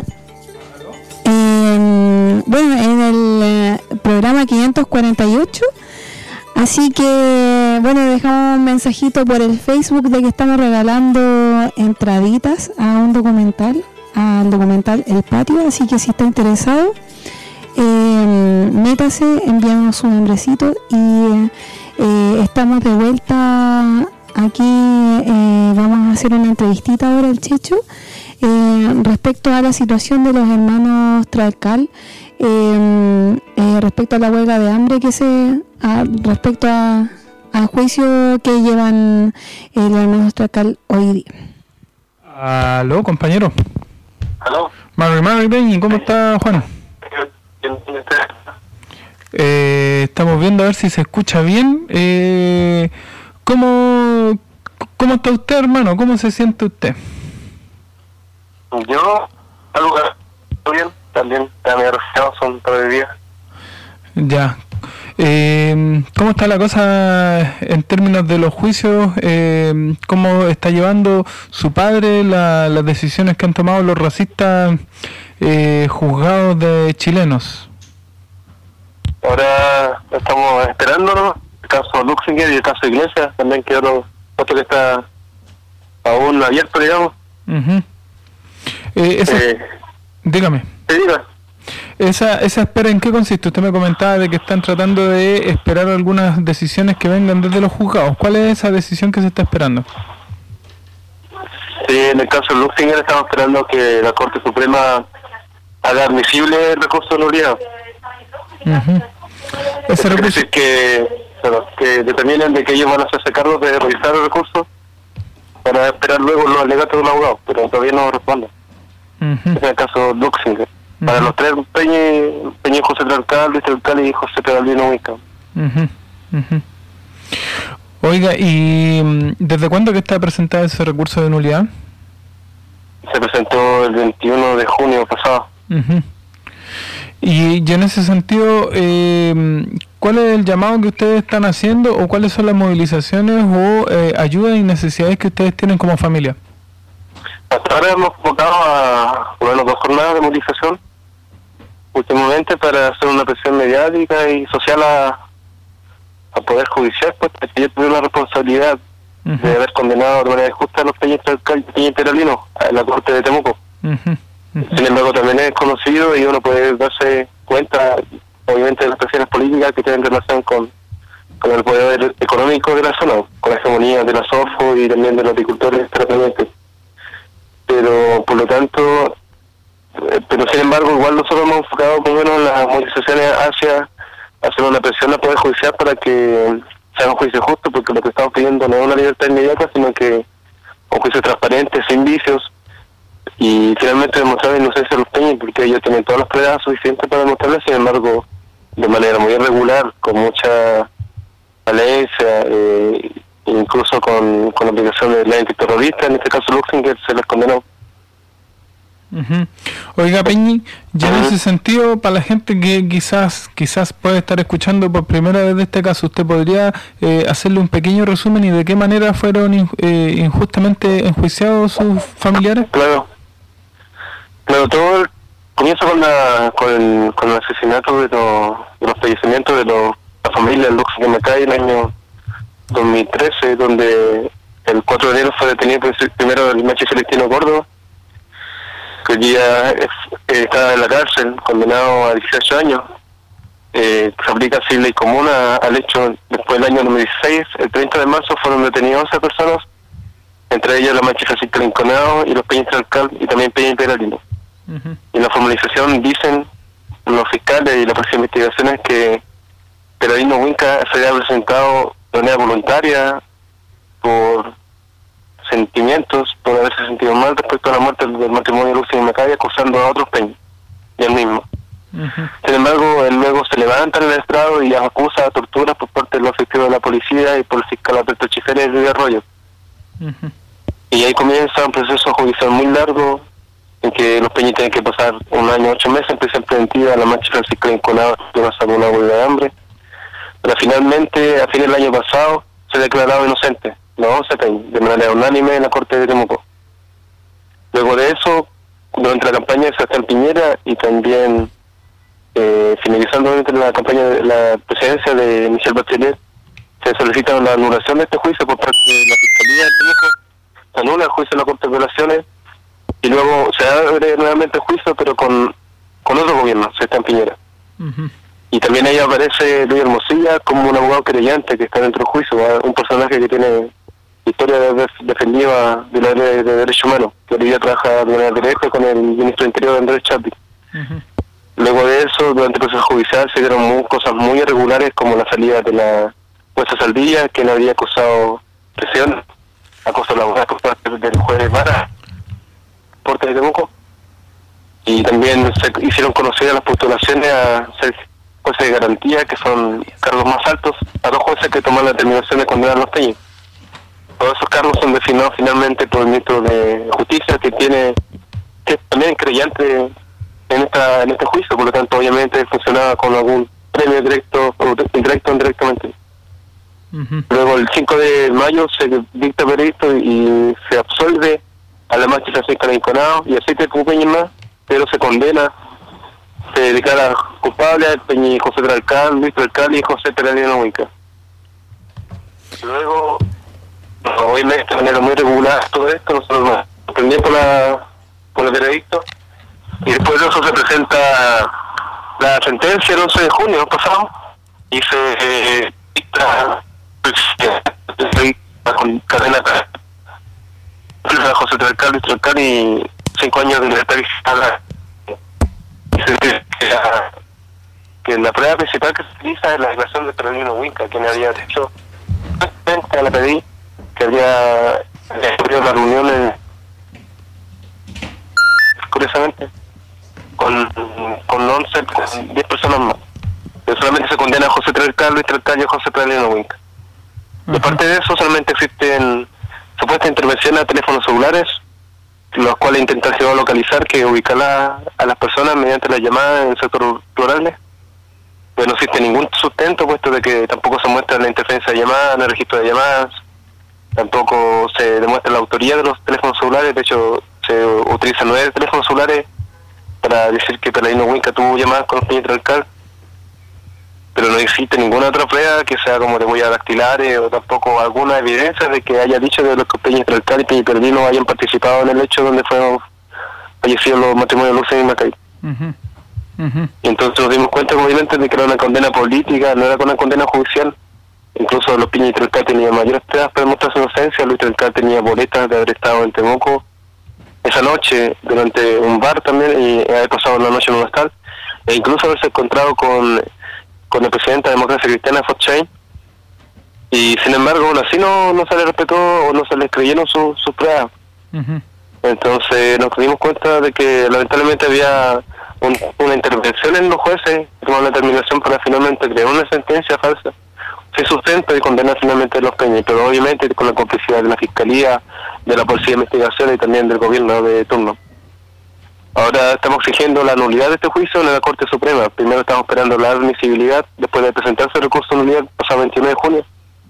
bueno, en el programa 548. Así que bueno, dejamos un mensajito por el Facebook de que estamos regalando entraditas a un documental al documental El Patio, así que si está interesado, métase, envíanos su nombrecito y estamos de vuelta aquí. Vamos a hacer una entrevistita ahora al Checho respecto a la situación de los hermanos Tralcal, respecto a la huelga de hambre respecto al juicio que llevan los hermanos Tralcal hoy día. Aló, compañero. Aló. Mari Peñi, ¿cómo está, Juan? Estamos viendo a ver si se escucha bien. ¿Cómo está usted, hermano? ¿Cómo se siente usted? Yo, algo bien, también está medio resfriado, son 3 días. Ya. ¿Cómo está la cosa en términos de los juicios? ¿Cómo está llevando su padre las decisiones que han tomado los racistas juzgados de chilenos? Ahora estamos esperándonos el caso Luxinger y el caso Iglesias, también que otro que está aún abierto, digamos. Uh-huh. Dígame. Sí, diga. ¿Esa espera en qué consiste? Usted me comentaba de que están tratando de esperar algunas decisiones que vengan desde los juzgados. ¿Cuál es esa decisión que se está esperando? Sí, en el caso de Luxinger estamos esperando que la Corte Suprema haga admisible el recurso de nulidad. Uh-huh. Es decir, que determinen de que ellos van a hacerse cargo de revisar el recurso para esperar luego los alegatos de un abogado, pero todavía no responden. Uh-huh. Es el caso Luxinger. Para los 3, Peña José Tralcal, Luis Tralcal y José Pedalino Huica. Uh-huh. Uh-huh. Oiga, ¿y desde cuándo que está presentado ese recurso de nulidad? Se presentó el 21 de junio pasado. Uh-huh. Y en ese sentido, ¿cuál es el llamado que ustedes están haciendo o cuáles son las movilizaciones o ayudas y necesidades que ustedes tienen como familia? Hasta ahora hemos convocado a 2 jornadas de movilización últimamente para hacer una presión mediática y social a Poder Judicial, pues que ellos tuvieron la responsabilidad de haber condenado de manera injusta a los Peña y Peralino en la Corte de Temuco. Sin embargo, también es conocido y uno puede darse cuenta, obviamente, de las presiones políticas que tienen relación con el poder económico de la zona, con la hegemonía de la SOFO y también de los agricultores terratenientes. Pero, por lo tanto, sin embargo, igual nosotros hemos enfocado por lo menos las movilizaciones hacia hacer una presión al Poder Judicial para que se haga un juicio justo, porque lo que estamos pidiendo no es una libertad inmediata, sino que un juicio transparente, sin vicios, y finalmente demostrar la inocencia de los Peñas, porque ellos tienen todas las pruebas suficientes para demostrarlo. Sin embargo, de manera muy irregular, con mucha violencia, incluso con la aplicación de la antiterrorista, en este caso Luxinger, se les condenó. Uh-huh. Oiga, Peñi, ya en ese sentido, para la gente que quizás puede estar escuchando por primera vez de este caso, ¿usted podría hacerle un pequeño resumen y de qué manera fueron injustamente enjuiciados sus familiares? Claro, todo comienza con el asesinato de los fallecimientos de la familia Luxinger Macay en el año 2013, donde el 4 de enero fue detenido primero el macho Celestino Córdoba, que hoy día está en la cárcel, condenado a 18 años. Se aplica así ley común al hecho. Después del año 2016, el 30 de marzo, fueron detenidos 11 personas, entre ellas la macho Francisca Linconado y los Peña Tralcal y también Peña y Peralino. Uh-huh. Y en la formalización dicen los fiscales y la policía de investigaciones que Peralino Huinca se había presentado de manera voluntaria por sentimientos, por haberse sentido mal respecto a la muerte del matrimonio de Luxinger Macay, acusando a otros Peñas y él mismo. Uh-huh. Sin embargo, él luego se levanta en el estrado y acusa a torturas por parte de los efectivos de la policía y por el fiscal Alberto Chifere de Arroyo. Uh-huh. Y ahí comienza un proceso judicial muy largo, en que los Peñas tienen que pasar 1 año 8 meses en prisión preventiva. La macho Francisca Linconado que pasar una huelga de hambre, pero finalmente, a fin del año pasado, se ha declarado inocente los 11 Peñas, de manera unánime en la Corte de Temuco. Luego de eso, durante la campaña de Sebastián Piñera y también finalizando la campaña de la presidencia de Michelle Bachelet, se solicita la anulación de este juicio por parte de la Fiscalía de Temuco. Se anula el juicio de la Corte de Apelaciones y luego se abre nuevamente el juicio, pero con otro gobierno, se está en Piñera. Y también ahí aparece Luis Hermosilla como un abogado creyente que está dentro del juicio, un personaje que tiene historia de defensiva de la ley de derechos humanos, que hoy día trabaja de manera directa con el ministro de Interior, Andrés Chadwick. Luego de eso, durante el proceso judicial se dieron cosas muy irregulares, como la salida de la jueza Saldilla, que le había acusado presión, acoso laboral por parte del juez Vara, Porte de Temuco. Y también se hicieron conocidas las postulaciones a ser jueces de garantía, que son cargos más altos, a 2 jueces que toman la determinación de condenar a los peñas. Todos esos cargos son designados finalmente por el ministro de Justicia, que es también creyente en este juicio, por lo tanto obviamente funcionaba con algún premio directo o indirectamente. Luego el 5 de mayo se dicta veredicto y se absuelve a la magistración Calanconado y a 7 Peñas más, pero se condena, se declara culpable al Peña José Tralcal, Luis Tralcal y José Peralino Huinca. Luego, obviamente de manera muy regular todo esto, nosotros nos sorprendimos por el veredicto, y después de eso se presenta la sentencia el 11 de junio pasado y se dicta con cadena a José Tralcal, Luis Tralcal y 5 años de libertad vigilada. Que la prueba principal que se utiliza es la declaración de Peralino Huinca, quien había dicho a la pedí que había ocurrido la reunión curiosamente con 10 personas más, pero solamente se condena a José Tralcal, Luis Tralcal y a José Peralino Huinca. Y aparte de eso, solamente existen supuestas intervenciones a teléfonos celulares, los cuales intentan localizar, que ubicar a las personas mediante las llamadas en el sector rurales. Pero no existe ningún sustento, puesto de que tampoco se muestra la interferencia de llamadas, en el registro de llamadas, tampoco se demuestra la autoría de los teléfonos celulares. De hecho, se utilizan 9 teléfonos celulares para decir que Peralino Huinca tuvo llamadas con Peña Tralcal, pero no existe ninguna otra prueba que sea como de huellas dactilares o tampoco alguna evidencia de que haya dicho de los que Peña Tralcal y Peña Peralino hayan participado en el hecho donde fueron fallecidos los matrimonios Lucen y Macay. Y entonces nos dimos cuenta obviamente de que era una condena política, no era una condena judicial. Incluso los Peña y Tralcal tenían mayores pruebas para demostrar su inocencia. Luis Tralcal tenía boletas de haber estado en Temuco esa noche durante un bar también y haber pasado la noche en un hostal, e incluso haberse encontrado con el presidente de la Democracia Cristiana, Fox Chain, y sin embargo aún así no se le respetó o no se les creyeron sus pruebas. Entonces nos dimos cuenta de que lamentablemente había una intervención en los jueces que tomaron la determinación para finalmente crear una sentencia falsa sin sustento y condenar finalmente a los Peñas, pero obviamente con la complicidad de la Fiscalía, de la Policía de Investigación y también del gobierno de turno. Ahora estamos exigiendo la nulidad de este juicio en la Corte Suprema. Primero estamos esperando la admisibilidad después de presentarse el recurso de nulidad pasado 29 de junio,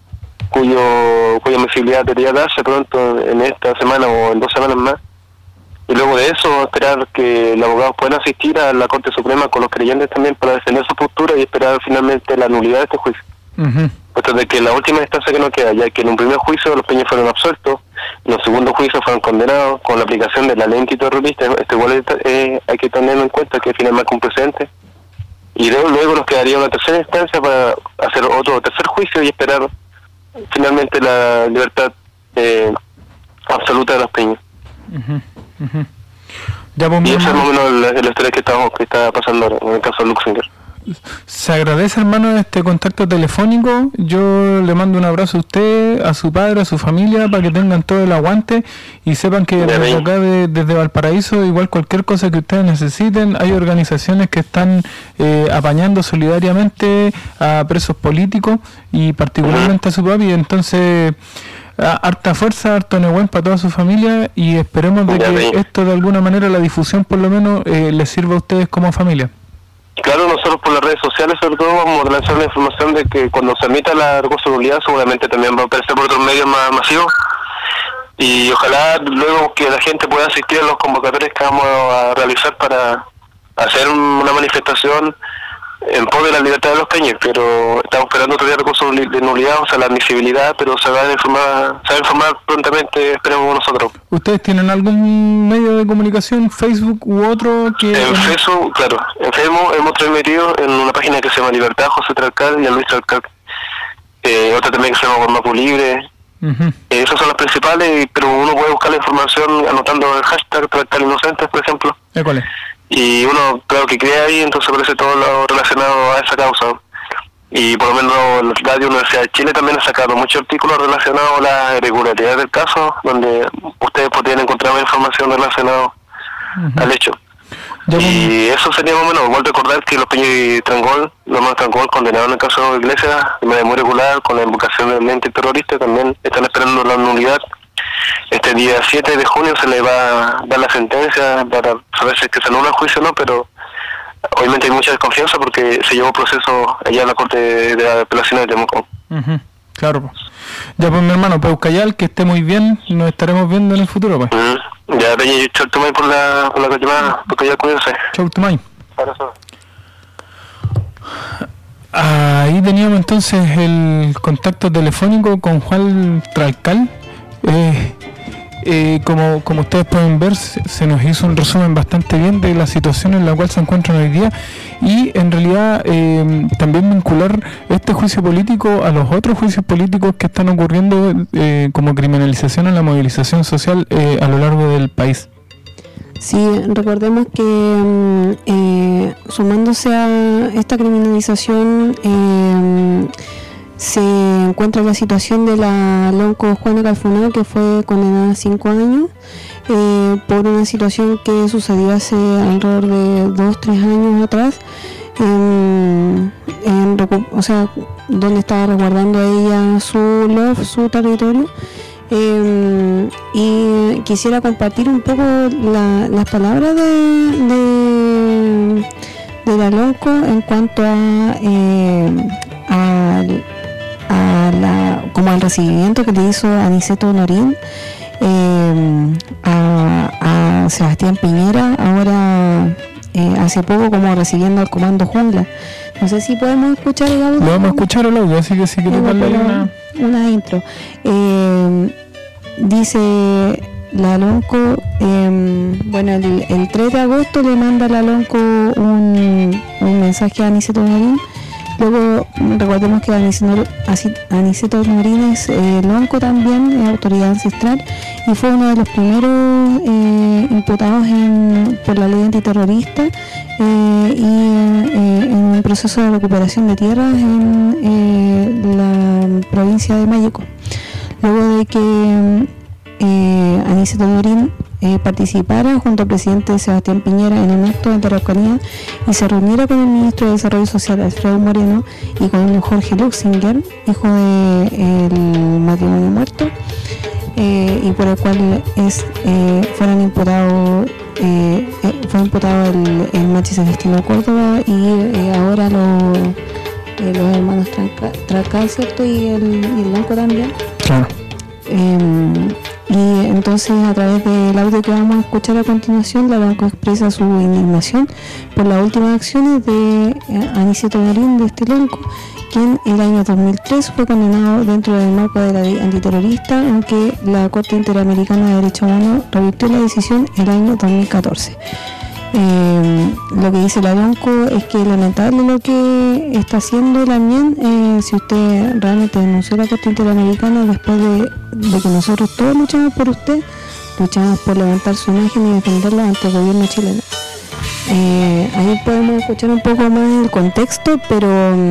cuya admisibilidad debería darse pronto en esta semana o en 2 semanas más. Y luego de eso esperar que los abogados puedan asistir a la Corte Suprema con los creyentes también para defender su postura y esperar finalmente la nulidad de este juicio. Puesto de que la última instancia que nos queda, ya que en un primer juicio los Peñas fueron absueltos, en un segundo juicio fueron condenados con la aplicación de la ley antiterrorista. Igual hay que tener en cuenta que al final marca un precedente, y luego nos quedaría una tercera instancia para hacer otro tercer juicio y esperar finalmente la libertad absoluta de los Peñas. Y esa es más o menos la historia que está pasando ahora en el caso de Luxemburgo. Se agradece, hermano, este contacto telefónico. Yo le mando un abrazo a usted, a su padre, a su familia, para que tengan todo el aguante y sepan que desde acá, desde Valparaíso, igual cualquier cosa que ustedes necesiten, hay organizaciones que están apañando solidariamente a presos políticos y particularmente a su papi. Entonces, harta fuerza, harto Nehuen para toda su familia, y esperemos de que esto de alguna manera, la difusión por lo menos, les sirva a ustedes como familia. Claro, nosotros por las redes sociales sobre todo vamos a lanzar la información de que cuando se emita la recurso de nulidad seguramente también va a aparecer por otros medios más masivos, y ojalá luego que la gente pueda asistir a los convocatorios que vamos a realizar para hacer una manifestación en pos de la libertad de los peñes, pero estamos esperando todavía recursos de nulidad, o sea, la admisibilidad, pero se va a informar prontamente, esperemos nosotros. ¿Ustedes tienen algún medio de comunicación, Facebook u otro? En Facebook, claro, en Facebook hemos transmitido en una página que se llama Libertad, José Tralcal y a Luis Tralcal, otra también que se llama Guarmapu Libre. Esas son las principales, pero uno puede buscar la información anotando el hashtag Tralcal Inocentes, por ejemplo. ¿Cuál es? Y uno, claro, que crea ahí, entonces aparece todo lo relacionado a esa causa. Y por lo menos la Radio Universidad de Chile también ha sacado muchos artículos relacionados a la irregularidad del caso, donde ustedes podrían encontrar más información relacionada al hecho. Y eso sería más o menos, igual recordar que los Peña y Trangol, los hermanos Trangol condenados en el caso de Iglesias de manera muy regular con la invocación del mente terrorista, también están esperando la nulidad. Este día 7 de junio se le va a dar la sentencia para saber si es que se anula el juicio o no, pero obviamente hay mucha desconfianza porque se llevó proceso allá en la Corte de la Apelación de Temuco. Claro. Ya pues mi hermano Peucayal, que esté muy bien, nos estaremos viendo en el futuro pues. Ya, Peña, chau Tumay por la llamada, Peucayal, cuídense. Chau Tumay. Abrazo. Ahí teníamos entonces el contacto telefónico con Juan Tralcal. Como ustedes pueden ver, se nos hizo un resumen bastante bien de la situación en la cual se encuentran hoy día y en realidad también vincular este juicio político a los otros juicios políticos que están ocurriendo como criminalización a la movilización social a lo largo del país. Sí, recordemos que sumándose a esta criminalización se encuentra la situación de la lonco Juana Calfunao, que fue condenada a 5 años por una situación que sucedió hace alrededor de 2-3 años atrás, o sea, donde estaba resguardando a ella su territorio. Y quisiera compartir un poco las palabras de la lonco en cuanto como al recibimiento que le hizo Aniceto Norín a Sebastián Piñera ahora hace poco, como recibiendo al comando Jungla. No sé si podemos escuchar el audio. Lo vamos a escuchar el audio, así que si quieres darle una intro. Dice la lonco, bueno, el 3 de agosto le manda la lonco un mensaje a Aniceto Norín. Luego recordemos que Aniceto Norín es lonco también, es autoridad ancestral, y fue uno de los primeros imputados por la ley antiterrorista y en un proceso de recuperación de tierras en la provincia de Mayeco. Luego de que Aniceto Norín participara junto al presidente Sebastián Piñera en un acto de Araucanía y se reuniera con el ministro de Desarrollo Social Alfredo Moreno y con Jorge Luxinger, hijo del matrimonio muerto, y por el cual fue imputado el Machi Celestino Córdoba y ahora los hermanos Tralcal, ¿cierto? Y el Blanco también. Claro. Y entonces, a través del audio que vamos a escuchar a continuación, la Blanco expresa su indignación por las últimas acciones de Aniceto Norín de este lonco, quien en el año 2003 fue condenado dentro del marco de la ley antiterrorista, aunque la Corte Interamericana de Derechos Humanos revirtió la decisión el año 2014. Lo que dice la lonco es que es lamentable lo que está haciendo la MIEN. Si usted realmente denunció a la Corte Interamericana después de que nosotros todos luchamos por usted, luchamos por levantar su imagen y defenderla ante el gobierno chileno. Ahí podemos escuchar un poco más el contexto, pero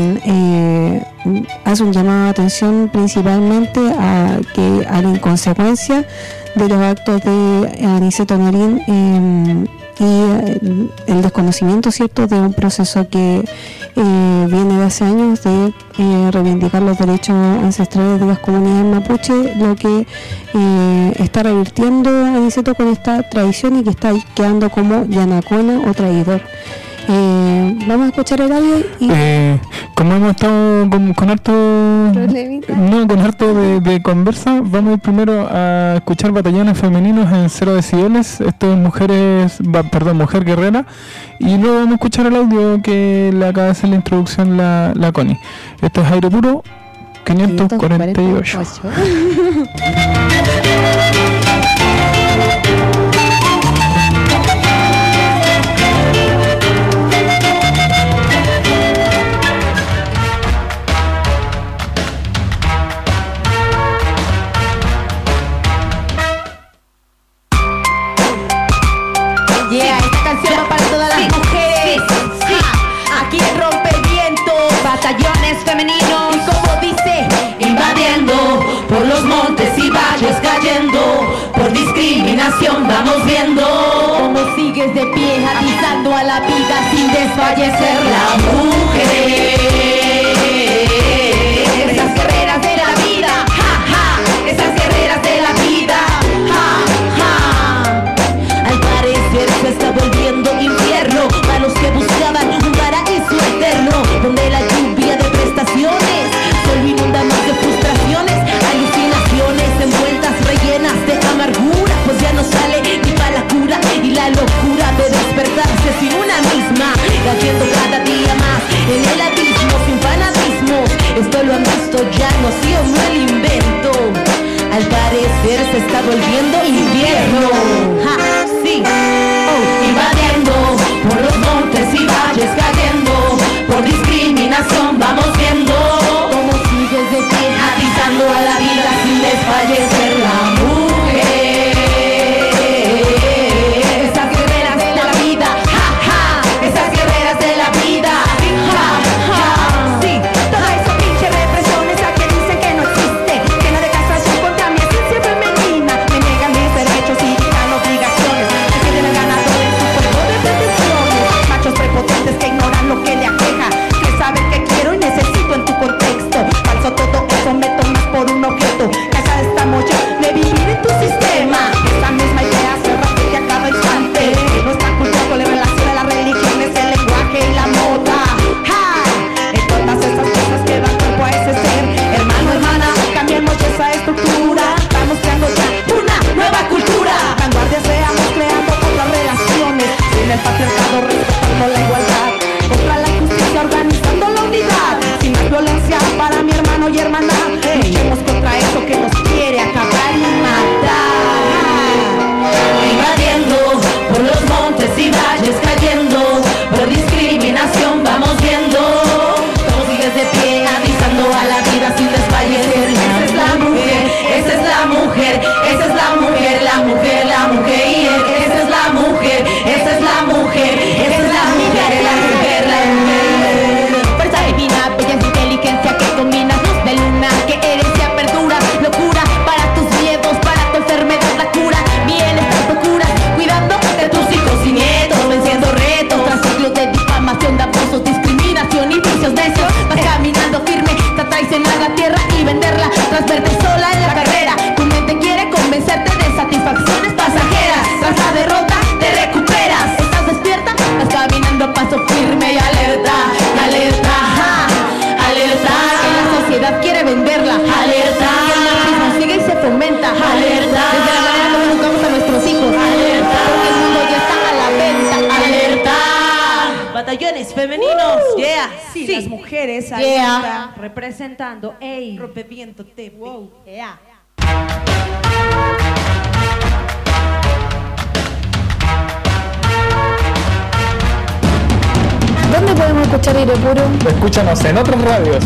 hace un llamado de atención principalmente a la inconsecuencia de los actos de Aniceto Norín y el desconocimiento, ¿cierto?, de un proceso que viene de hace años de reivindicar los derechos ancestrales de las comunidades mapuche, lo que está revirtiendo Aniceto con esta tradición y que está quedando como yanacona o traidor. Vamos a escuchar el audio y... como hemos estado con harto de conversa, vamos a ir primero a escuchar Batallones Femeninos en 0 decibeles. Esto es Mujer Guerrera, y luego vamos a escuchar el audio que le acaba de hacer la introducción la Connie. Esto es Aire Puro 548. Esta canción va para todas las mujeres. Aquí rompe el viento, batallones femeninos. Y como dice, invadiendo por los montes y valles, cayendo por discriminación, vamos viendo cómo sigues de pie, atizando a la vida sin desfallecer. La mujer, esas guerreras de la vida, esas guerreras de la vida, al parecer se está volviendo infierno para los que buscaban un paraíso eterno, donde la lluvia de prestaciones solo inunda más de frustraciones, alucinaciones envueltas, rellenas de amargura, pues ya no sale ni para la cura, y la locura de despertarse sin una misma, cayendo cada día más en el abismo sin fanatismo. Esto lo han visto ya, no ha sido el invento, al parecer se está volviendo invierno. Sí, invadiendo por los montes y valles, cayendo por discriminación, vamos viendo cómo sigues de pie, atizando a la vida sin desfallecer. La mujer, esas guerreras de la vida, esas guerreras de la vida, sí, toda esa pinche represión, esa que dicen que no existe, llena de castración contra mi esencia femenina, me niegan mis derechos y quitan obligaciones, me tienen ganado en su juego de pretensiones, machos prepotentes que ignoran lo que le aqueja, que saben que quiero y necesito en tu contexto, falso todo eso, me tomas por un objeto, cansada estamos ya de vivir en tu sistema, esa misma idea se repite a cada instante, nuestra cultura le relaciona a las religiones, el lenguaje y la moda, en todas esas cosas que dan cuerpo a ese ser, hermano, hermana, cambiemos esa estructura, vamos creando ya una nueva cultura, vanguardia seamos creando otras relaciones, sin el patriarcado respetando la igualdad, contra la injusticia organizando la unidad, sin más violencia para mi hermano y hermana, luchemos contra eso que nos quiere acabar y matar, invadiendo por los montes y valles, cayendo por discriminación, vamos viendo cómo sigues de pie, atizando a la vida sin desfallecer. Esa es la mujer, esa es la mujer, esa es la mujer, la mujer, la mujer, y esa es la mujer, esa es la mujer, esa es la mujer, la mujer, la mujer. Fuerza divina, belleza, inteligencia que combina, luz de luna, que herencia, perdura, locura, para tus miedos, para tu enfermedad, la cura, bienestar, procura, cuidando de tus hijos y nietos, venciendo retos, tras ciclos de difamación, de abusos, discriminación y vicios necios, vas caminando firme, te traicionar la tierra y venderla, tras verte sola en la carrera, tu mente quiere convencerte de satisfacciones pasajeras, tras la derrota te recuperas, estás despierta, vas caminando a paso firme y alerta, alerta, alerta, que la sociedad quiere venderla, alerta, que el machismo sigue y se fomenta, alerta, desde la manera como educamos a nuestros hijos, alerta, porque el mundo ya está a la venta, alerta. Batallones femeninos, yeah, sí, las mujeres ahí están representando, ey, rompeviento te, wow, yeah. ¿Dónde podemos escuchar Aire Puro? Escúchanos en otras radios.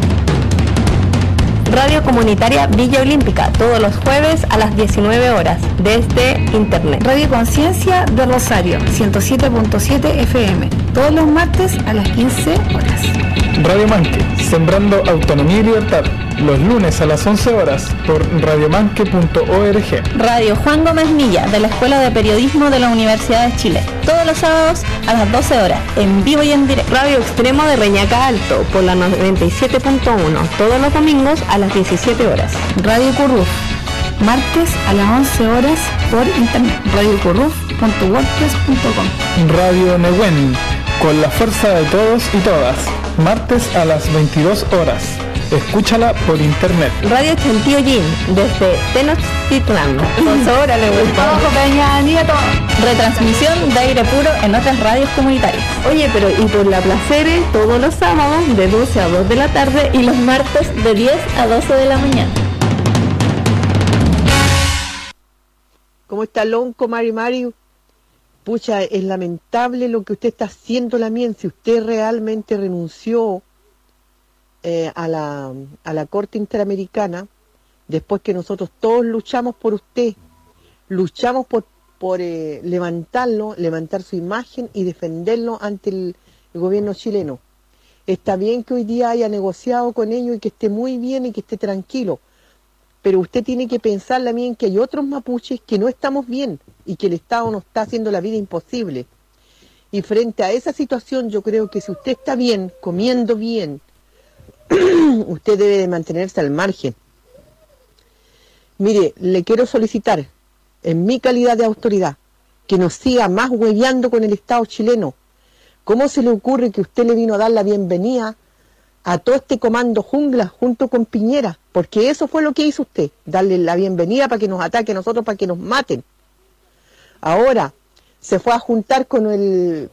Radio Comunitaria Villa Olímpica, todos los jueves a las 19 horas, desde internet. Radio Conciencia de Rosario, 107.7 FM, todos los martes a las 15 horas. Radio Manque, sembrando autonomía y libertad, los lunes a las 11 horas por radiomanque.org. Radio Juan Gómez Milla, de la Escuela de Periodismo de la Universidad de Chile, todos los sábados a las 12 horas, en vivo y en directo. Radio Extremo de Reñaca Alto, por la 97.1, todos los domingos a las 17 horas. Radio Curruf, martes a las 11 horas por internet, radiocurruf.wordpress.com. Radio Nehuen, con la fuerza de todos y todas, martes a las 22 horas. Escúchala por internet. Radio Chantillo Jin, desde Tenochtitlán. Con sabor a le gustó. Peña Nieto. Retransmisión de aire puro en otras radios comunitarias. Oye, pero y por la Placeres todos los sábados de 12 a 2 de la tarde y los martes de 10 a 12 de la mañana. ¿Cómo está Lonco, Mari? Pucha, es lamentable lo que usted está haciendo, Lamien. Si usted realmente renunció a la Corte Interamericana, después que nosotros todos luchamos por usted, luchamos por levantar su imagen y defenderlo ante el gobierno chileno. Está bien que hoy día haya negociado con ellos y que esté muy bien y que esté tranquilo, pero usted tiene que pensar también que hay otros mapuches que no estamos bien y que el Estado nos está haciendo la vida imposible. Y frente a esa situación, yo creo que si usted está bien, comiendo bien, usted debe de mantenerse al margen. Mire, le quiero solicitar, en mi calidad de autoridad, que nos siga más hueveando con el Estado chileno. ¿Cómo se le ocurre que usted le vino a dar la bienvenida a todo este comando jungla junto con Piñera? Porque eso fue lo que hizo usted, darle la bienvenida para que nos ataque a nosotros, para que nos maten. Ahora se fue a juntar con el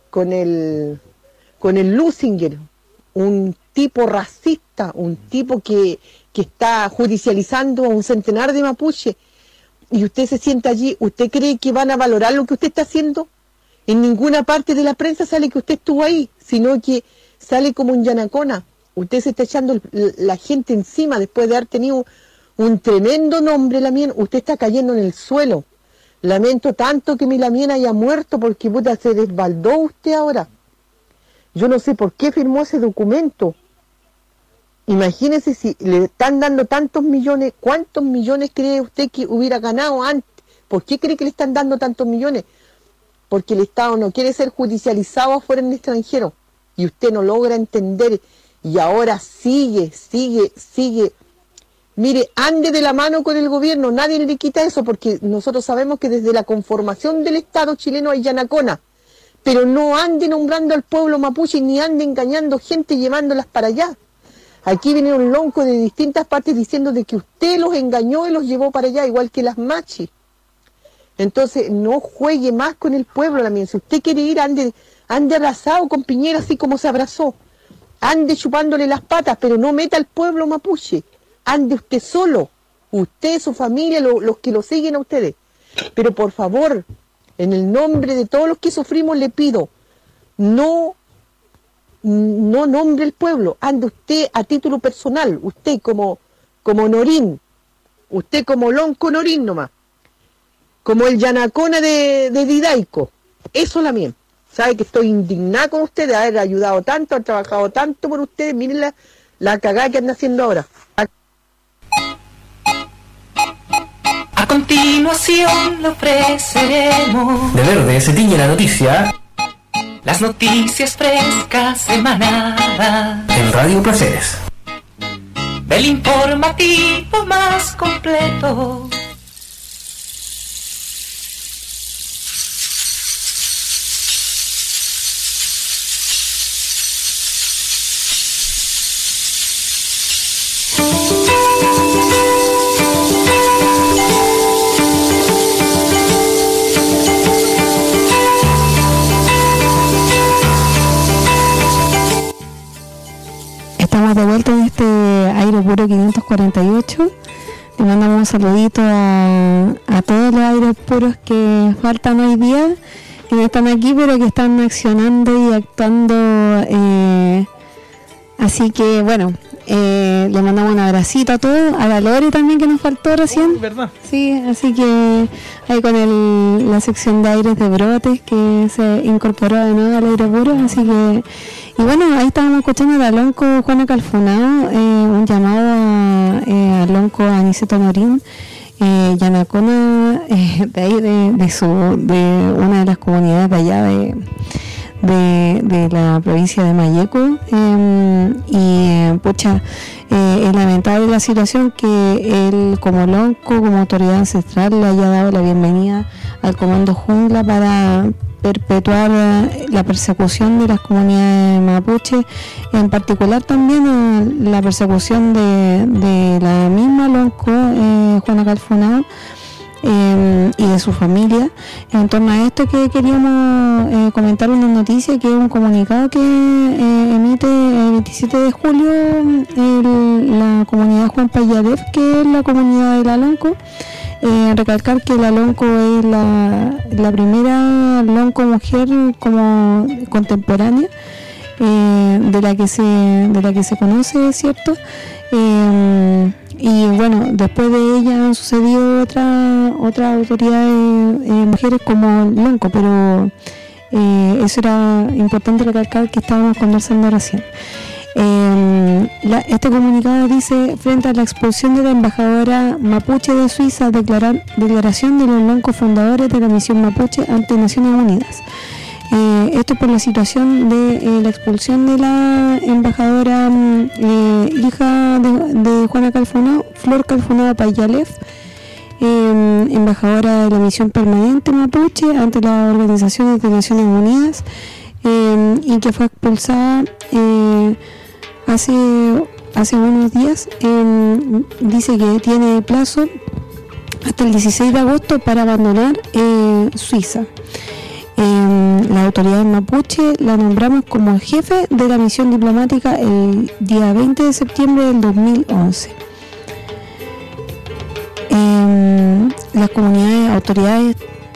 Lusinger, un tipo racista, un tipo que está judicializando a un centenar de mapuches, y usted se sienta allí. ¿Usted cree que van a valorar lo que usted está haciendo? En ninguna parte de la prensa sale que usted estuvo ahí, sino que sale como un yanacona. Usted se está echando la gente encima después de haber tenido un tremendo nombre, Lamien. Usted está cayendo en el suelo. Lamento tanto que mi Lamien haya muerto, porque puta, se desbaldó usted ahora. Yo no sé por qué firmó ese documento. Imagínese si le están dando tantos millones. ¿Cuántos millones cree usted que hubiera ganado antes? ¿Por qué cree que le están dando tantos millones? Porque el Estado no quiere ser judicializado afuera en el extranjero. Y usted no logra entender. Y ahora sigue. Mire, ande de la mano con el gobierno. Nadie le quita eso, porque nosotros sabemos que desde la conformación del Estado chileno hay yanacona. Pero no ande nombrando al pueblo mapuche, ni ande engañando gente y llevándolas para allá. Aquí vinieron loncos de distintas partes diciendo de que usted los engañó y los llevó para allá, igual que las machis. Entonces, no juegue más con el pueblo, Lamien. Si usted quiere ir, ande abrazado con Piñera, así como se abrazó. Ande chupándole las patas, pero no meta al pueblo mapuche. Ande usted solo. Usted, su familia, los que lo siguen a ustedes. Pero por favor, en el nombre de todos los que sufrimos, le pido, no nombre el pueblo. Ande usted a título personal. Usted como Norín. Usted como Lonco Norín nomás. Como el yanacona de Didaico. Eso Lamien. Sabe que estoy indignada con usted de haber ayudado tanto, haber trabajado tanto por ustedes. Miren la cagada que anda haciendo ahora. A continuación le ofreceremos De verde se tiñe la noticia las noticias frescas semanadas en Radio Placeres. El informativo más completo. Estamos de vuelta en este aire puro 548. Le mandamos un saludito a todos los aires puros que faltan hoy día, que no están aquí, pero que están accionando y actuando. Así que bueno, le mandamos un abracito a todos, a la Lore también, que nos faltó recién. ¿Verdad? Sí, así que ahí con la sección de aires de brotes que se incorporó de nuevo al aire puro, así que. Y bueno, ahí estábamos escuchando a Lonco Juana Calfunao, un llamado a Lonco Aniceto Norín, yanacona de ahí de una de las comunidades de allá de la provincia de Mayeco, pucha, es lamentable la situación que él como Lonco, como autoridad ancestral, le haya dado la bienvenida al comando jungla perpetuar la persecución de las comunidades mapuche, en particular también la persecución de la misma Lonco, Juana Calfunao, y de su familia. En torno a esto que queríamos comentar una noticia, que es un comunicado que emite el 27 de julio la comunidad Juan Payalef, que es la comunidad de la Lonco. Recalcar que la Lonco es la primera Lonco mujer como contemporánea de la que se conoce, ¿cierto? Y bueno, después de ella han sucedido otras autoridades mujeres como Lonco, pero eso era importante recalcar, que estábamos conversando recién. Este comunicado dice: frente a la expulsión de la embajadora mapuche de Suiza, declaración de los loncos fundadores de la misión mapuche ante Naciones Unidas. Esto por la situación de la expulsión de la embajadora hija de Juana Calfunao, Flor Calfunao Payalef, embajadora de la misión permanente mapuche ante las organizaciones de Naciones Unidas, y que fue expulsada hace unos días. Dice que tiene plazo hasta el 16 de agosto para abandonar Suiza. La autoridad mapuche la nombramos como jefe de la misión diplomática el día 20 de septiembre del 2011. Las comunidades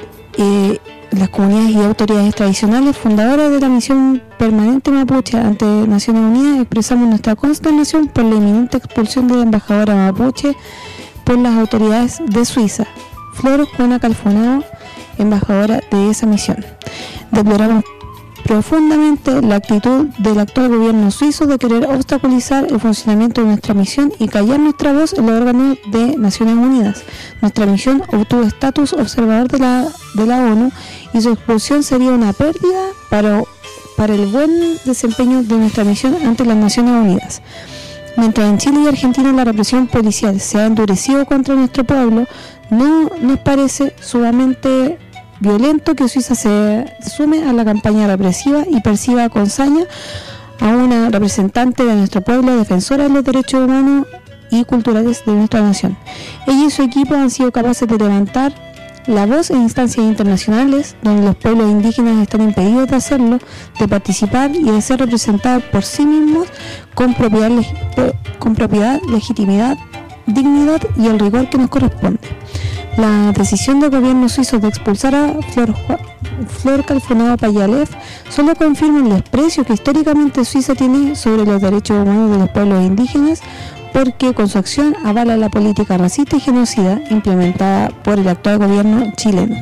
y autoridades tradicionales fundadoras de la misión permanente mapuche ante Naciones Unidas expresamos nuestra consternación por la inminente expulsión de la embajadora mapuche por las autoridades de Suiza, Flor Juana Calfunao, embajadora de esa misión. Deploramos profundamente la actitud del actual gobierno suizo de querer obstaculizar el funcionamiento de nuestra misión y callar nuestra voz en los órganos de Naciones Unidas. Nuestra misión obtuvo estatus observador de la ONU y su expulsión sería una pérdida para el buen desempeño de nuestra misión ante las Naciones Unidas. Mientras en Chile y Argentina la represión policial se ha endurecido contra nuestro pueblo, no nos parece sumamente violento que Suiza se sume a la campaña represiva y perciba con saña a una representante de nuestro pueblo, defensora de los derechos humanos y culturales de nuestra nación. Ella y su equipo han sido capaces de levantar la voz en instancias internacionales donde los pueblos indígenas están impedidos de hacerlo, de participar y de ser representados por sí mismos con propiedad, legitimidad, dignidad y el rigor que nos corresponde. La decisión del gobierno suizo de expulsar a Flor Calfunao Payalef solo confirma el desprecio que históricamente Suiza tiene sobre los derechos humanos de los pueblos indígenas, porque con su acción avala la política racista y genocida implementada por el actual gobierno chileno.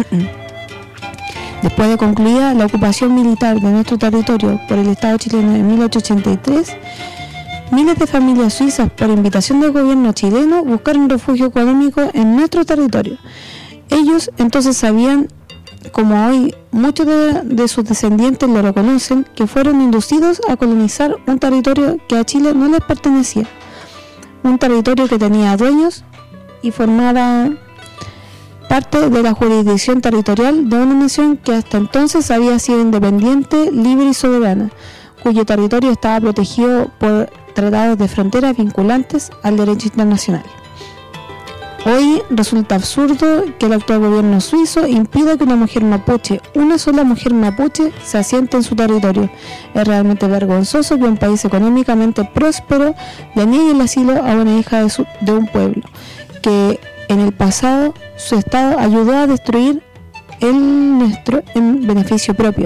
Después de concluida la ocupación militar de nuestro territorio por el Estado chileno en 1883, miles de familias suizas, por invitación del gobierno chileno, buscaron refugio económico en nuestro territorio. Ellos entonces sabían, como hoy muchos de sus descendientes lo reconocen, que fueron inducidos a colonizar un territorio que a Chile no les pertenecía. Un territorio que tenía dueños y formaba parte de la jurisdicción territorial de una nación que hasta entonces había sido independiente, libre y soberana, cuyo territorio estaba protegido por tratados de fronteras vinculantes al derecho internacional. Hoy resulta absurdo que el actual gobierno suizo impida que una mujer mapuche, una sola mujer mapuche, se asiente en su territorio. Es realmente vergonzoso que un país económicamente próspero le niegue el asilo a una hija de un pueblo, que en el pasado su Estado ayudó a destruir el nuestro en beneficio propio.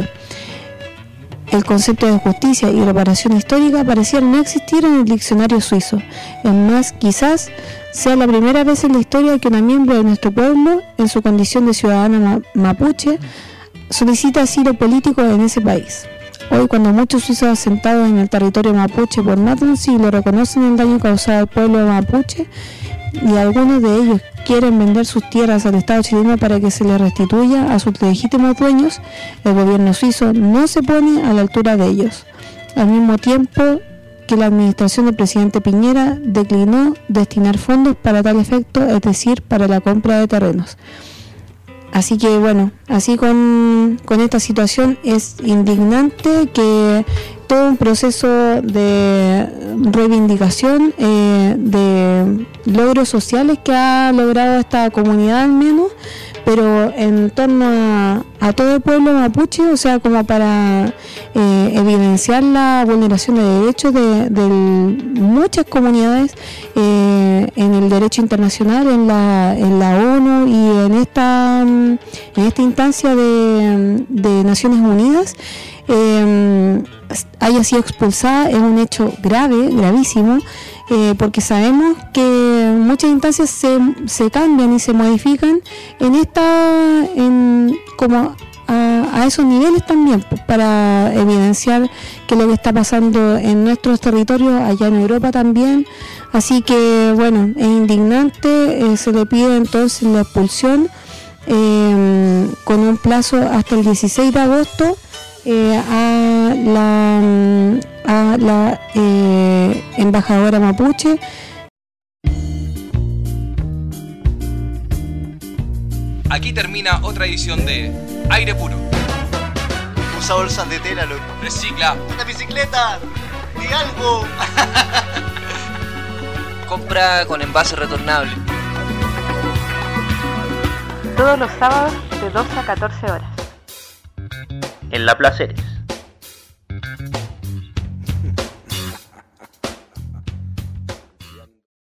El concepto de justicia y reparación histórica parecían no existir en el diccionario suizo. Es más, quizás sea la primera vez en la historia que una miembro de nuestro pueblo, en su condición de ciudadana mapuche, solicita asilo político en ese país. Hoy, cuando muchos suizos asentados en el territorio mapuche por más de un siglo reconocen el daño causado al pueblo mapuche, y algunos de ellos quieren vender sus tierras al Estado chileno para que se les restituya a sus legítimos dueños, el gobierno suizo no se pone a la altura de ellos, al mismo tiempo que la administración del presidente Piñera declinó destinar fondos para tal efecto, es decir, para la compra de terrenos. Así que bueno, así con esta situación es indignante que todo un proceso de reivindicación de logros sociales que ha logrado esta comunidad al menos, pero en torno a todo el pueblo mapuche, o sea, como para evidenciar la vulneración de derechos de muchas comunidades en el derecho internacional, en la ONU y en esta instancia de Naciones Unidas, haya sido expulsada. Es un hecho grave, gravísimo, porque sabemos que muchas instancias se cambian y se modifican como a esos niveles también, para evidenciar que lo que está pasando en nuestros territorios, allá en Europa también. Así que bueno, es indignante. Se le pide entonces la expulsión con un plazo hasta el 16 de agosto a la embajadora mapuche. Aquí termina otra edición de Aire Puro. Usa bolsas de tela, loco. Recicla. ¡Una bicicleta! ¡Di algo! Compra con envase retornable. Todos los sábados de 12 a 14 horas. En La Placeres.